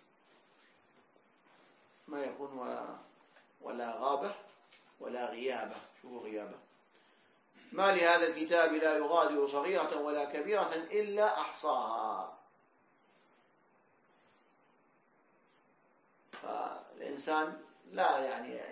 ما يكون ولا غابة ولا غيابة. شوفوا غيابة. ما لهذا الكتاب لا يغادر صغيرة ولا كبيرة إلا أحصاها. فالإنسان لا يعني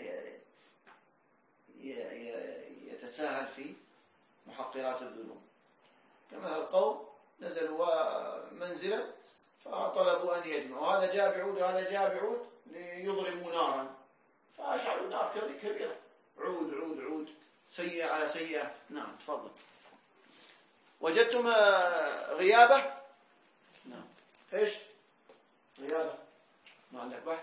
يتساهل في محقرات الذنوب. كما القوم نزلوا منزلا فطلبوا أن يجمعوا، هذا جاء بعود وهذا جاء بعود ليضرموا نارا فأشعلوا نار كبيرة، عود عود عود، سيئة على سيئة. نعم تفضل. وجدتم غيابة؟ نعم. إيش غيابة؟ ما عندك بحث؟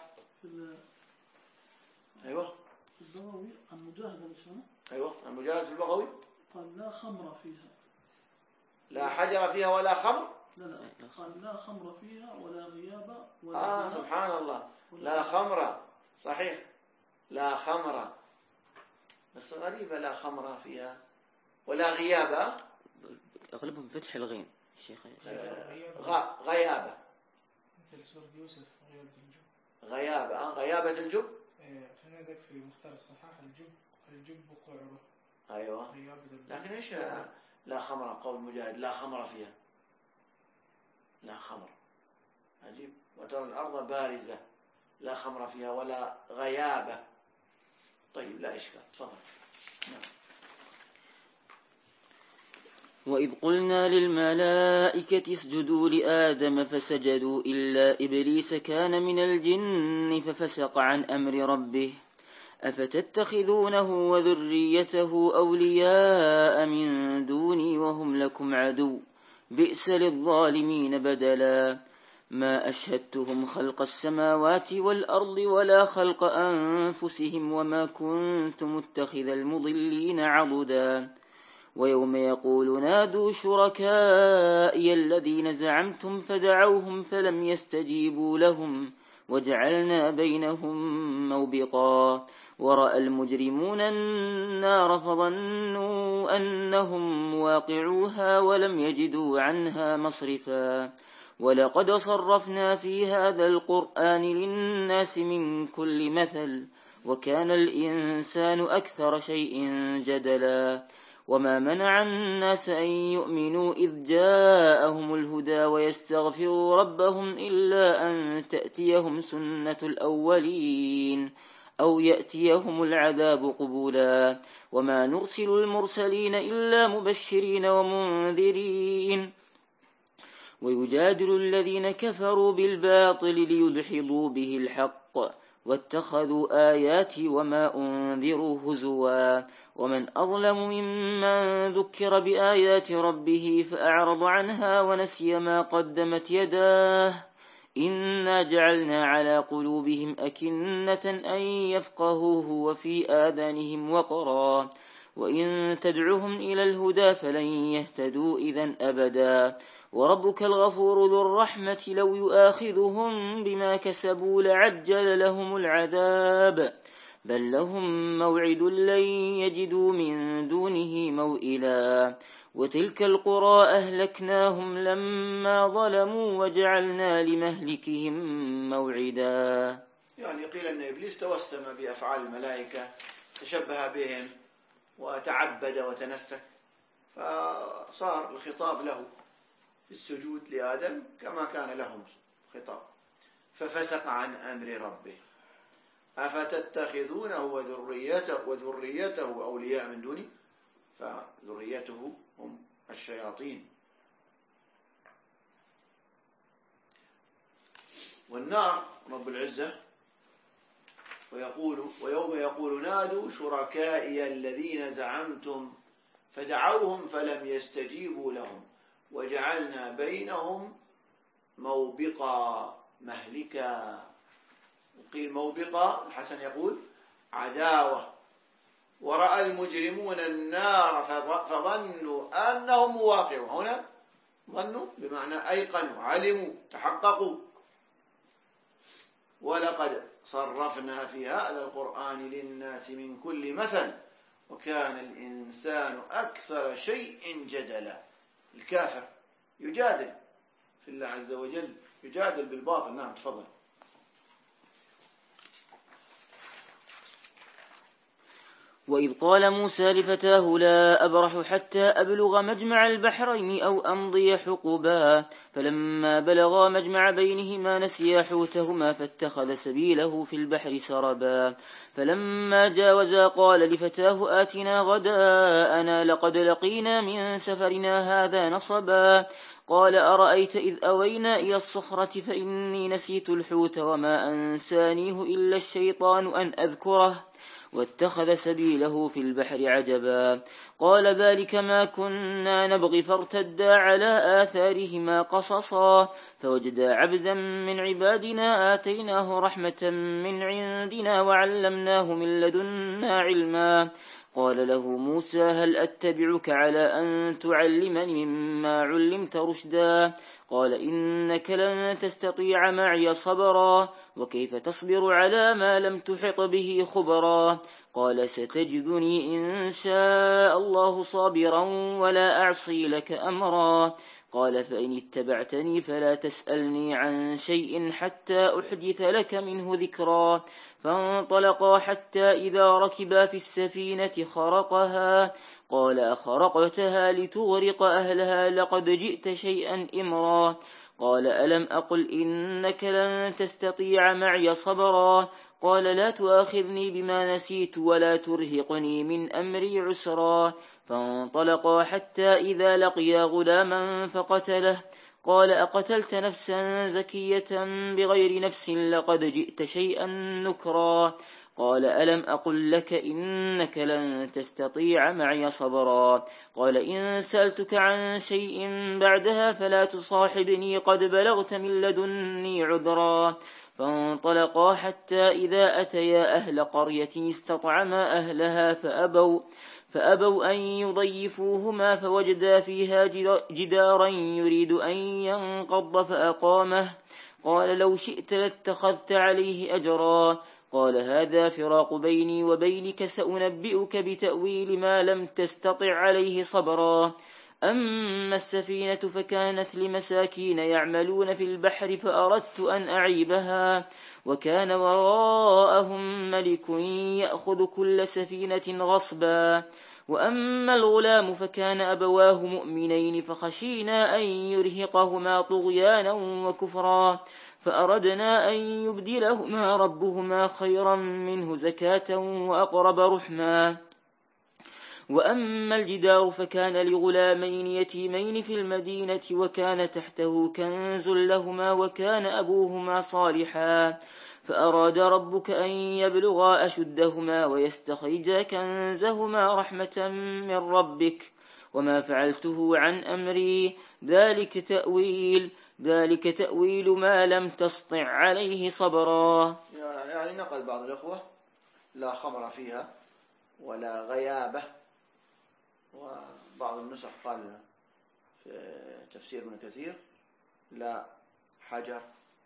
أيوة في البغوي عن مجاهد الإسلام. أيوة عن مجاهد في البغوي قال لا خمر فيها، لا حجر فيها ولا خمر. لا قال لا خمر فيها ولا غيابة ولا سبحان الله. لا خمر صحيح، لا خمر، بس غريبة لا خمر فيها ولا غيابة. أغلبهم فتح الغين شيخ. غيابة مثل سورة يوسف غيابة الجب. غيابة الجب. خلينا ذاك في مختار الصحاح الجب قعره. أيوة. لكن إيش لا خمر؟ قول مجاهد لا خمر فيها، لا خمر، عجيب. وترى الأرض بارزة لا خمر فيها ولا غيابة. طيب لا إشكال، تفضل. وإذ قلنا للملائكة اسجدوا لآدم فسجدوا إلا إبليس كان من الجن ففسق عن أمر ربه أفتتخذونه وذريته أولياء من دوني وهم لكم عدو بئس للظالمين بدلا ما أشهدتهم خلق السماوات والأرض ولا خلق أنفسهم وما كنت متخذ المضلين عضدا ويوم يقول نادوا شركائي الذين زعمتم فدعوهم فلم يستجيبوا لهم وجعلنا بينهم موبقا ورأى المجرمون النار فظنوا أنهم واقعوها ولم يجدوا عنها مصرفا ولقد صرفنا في هذا القرآن للناس من كل مثل وكان الإنسان أكثر شيء جدلا وما منع الناس أن يؤمنوا إذ جاءهم الهدى ويستغفروا ربهم إلا أن تأتيهم سنة الأولين أو يأتيهم العذاب قبولا وما نرسل المرسلين إلا مبشرين ومنذرين ويجادل الذين كفروا بالباطل ليدحضوا به الحق واتخذوا آياتي وما أنذروا هزوا ومن أظلم ممن ذكر بآيات ربه فأعرض عنها ونسي ما قدمت يداه إنا جعلنا على قلوبهم أكنة أن يفقهوه وفي آذانهم وقرا وإن تدعهم إلى الهدى فلن يهتدوا إذن أبدا وربك الغفور ذو الرحمة لو يؤاخذهم بما كسبوا لعجل لهم العذاب بل لهم موعد لن يجدوا من دونه موئلا وتلك القرى أهلكناهم لما ظلموا وجعلنا لمهلكهم موعدا. يعني قيل أن إبليس توسم بأفعال الملائكة، تشبه بهم وتعبد وتنسك، فصار الخطاب له في السجود لآدم كما كان لهم خطاب، ففسق عن أمر ربه. أفتتخذونه وذريته أولياء من دوني، فذريته هم الشياطين. والنار رب العزة ويوم يقول نادوا شركائي الذين زعمتم فدعوهم فلم يستجيبوا لهم وجعلنا بينهم موبقا مهلكا. وقيل موبقا، الحسن يقول عداوة. ورأى المجرمون النار فظنوا أنهم مواقعون. هنا ظنوا بمعنى أيقنوا، علموا، تحققوا. ولقد صرفنا في هذا القرآن للناس من كل مثل وكان الإنسان أكثر شيء جدلا. الكافر يجادل في الله عز وجل، يجادل بالباطل. نعم تفضل. وإذ قال موسى لفتاه لا أبرح حتى أبلغ مجمع البحرين أو أمضي حقبا فلما بلغا مجمع بينهما نسيا حوتهما فاتخذ سبيله في البحر سربا فلما جاوزا قال لفتاه آتنا غداءنا لقد لقينا من سفرنا هذا نصبا قال أرأيت إذ أوينا إلى الصخرة فإني نسيت الحوت وما أنسانيه إلا الشيطان أن أذكره واتخذ سبيله في البحر عجبا قال ذلك ما كنا نبغي فارتدا على آثارهما قصصا فوجدا عبدا من عبادنا آتيناه رحمة من عندنا وعلمناه من لدنا علما قال له موسى هل أتبعك على أن تعلمني مما علمت رشدا قال إنك لن تستطيع معي صبرا وكيف تصبر على ما لم تحط به خبرا قال ستجدني إن شاء الله صابرا ولا أعصي لك أمرا قال فإن اتبعتني فلا تسألني عن شيء حتى أحدث لك منه ذكرا فانطلقا حتى إذا ركبا في السفينة خرقها قال أخرقتها لتغرق أهلها لقد جئت شيئا إمرا قال ألم أقل إنك لن تستطيع معي صبرا قال لا تؤاخذني بما نسيت ولا ترهقني من أمري عسرا فانطلقا حتى إذا لقيا غلاما فقتله قال أقتلت نفسا زكية بغير نفس لقد جئت شيئا نكرا قال ألم أقل لك إنك لن تستطيع معي صبرا قال إن سألتك عن شيء بعدها فلا تصاحبني قد بلغت من لدني عذرا فانطلقا حتى إذا أتيا أهل قرية استطعما أهلها فأبوا أن يضيفوهما فوجدا فيها جدارا يريد أن ينقض فأقامه قال لو شئت لاتخذت عليه أجرا قال هذا فراق بيني وبينك سأنبئك بتأويل ما لم تستطع عليه صبرا أما السفينة فكانت لمساكين يعملون في البحر فأردت أن أعيبها وكان وراءهم ملك يأخذ كل سفينة غصبا. وأما الغلام فكان أبواه مؤمنين فخشينا أن يرهقهما طغيانا وكفرا فأردنا أن يبدلهما ربهما خيرا منه زكاة وأقرب رحما. وأما الجدار فكان لغلامين يتيمين في المدينة وكان تحته كنز لهما وكان أبوهما صالحا فأراد ربك أن يبلغا أشدهما ويستخرجا كنزهما رحمة من ربك وما فعلته عن أمري ذلك تأويل ما لم تسطع عليه صبرا. يعني نقل بعض الأخوة لا خمر فيها ولا غيابة، وبعض النسخ قال في تفسير ابن كثير لا حجر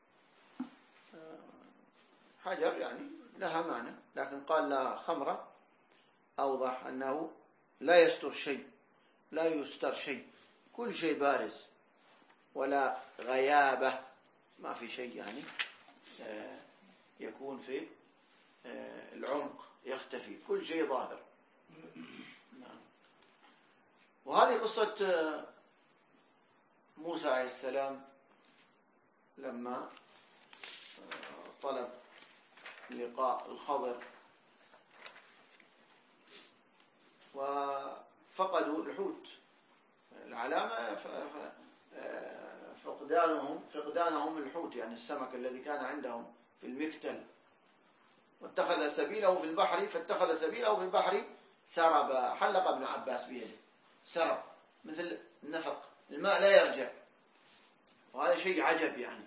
يعني لها معنى، لكن قال لا خمرة أوضح أنه لا يستر شيء، لا يستر شيء، كل شيء بارز، ولا غيابة ما في شيء يعني يكون في العمق يختفي، كل شيء ظاهر. وهذه قصة موسى عليه السلام لما طلب لقاء الخضر وفقدوا الحوت، العلامة فقدانهم الحوت، يعني السمك الذي كان عندهم في المكتل، واتخذ سبيله في البحر، فاتخذ سبيله في البحر سرب، حلق ابن عباس بيده سرب مثل النفق، الماء لا يرجع، وهذا شيء عجب يعني.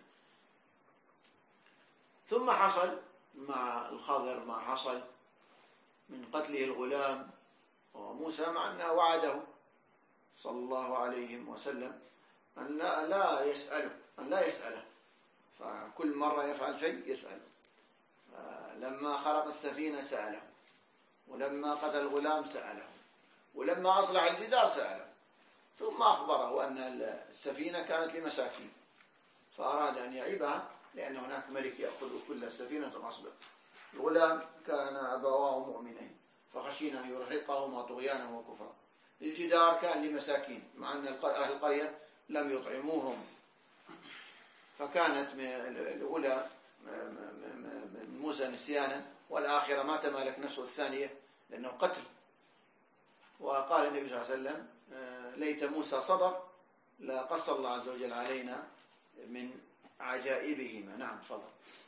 ثم حصل مع الخضر ما حصل من قتله الغلام، وموسى مع أنه وعده صلى الله عليه وسلم أن لا يسأله، فكل مرة يفعل شيء يسأله. لما خلق السفينة سأله، ولما قتل الغلام سأله، ولما أصلح الجدار سأله، ثم أخبره أن السفينة كانت لمساكين فأراد أن يعيبها لأن هناك ملك يأخذ كل السفينة غصبا. الغلام كان أبواه مؤمنين فخشينا أن يرهقهما طغيانا وكفرا. الجدار كان لمساكين مع أن أهل القرية لم يطعموهم، فكانت الأولى من موسى نسيانا، والآخرة ما تمالك نفسه الثانية لأنه قتل. وقال النبي صلى الله عليه وسلم ليت موسى صبر لا قص الله عز وجل علينا من عجائبهما. نعم تفضل.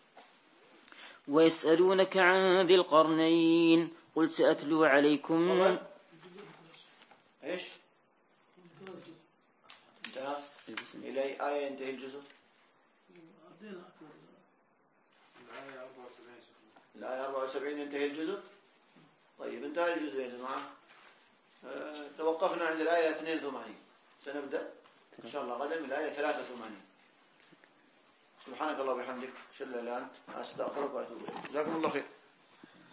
ويسألونك عن ذي القرنين قل سأتلو عليكم ايش انتهى إلى آية ينتهي الجزء؟ الآية 74 ينتهي الجزء. طيب انتهى الجزء يا جماعة. توقفنا عند الآية 82، سنبدأ إن شاء الله غدا من الآية 83. سبحانك الله وبحمدك أشهد أن لا إله إلا أنت أستغفرك وأتوب إليك. جزاكم الله خير.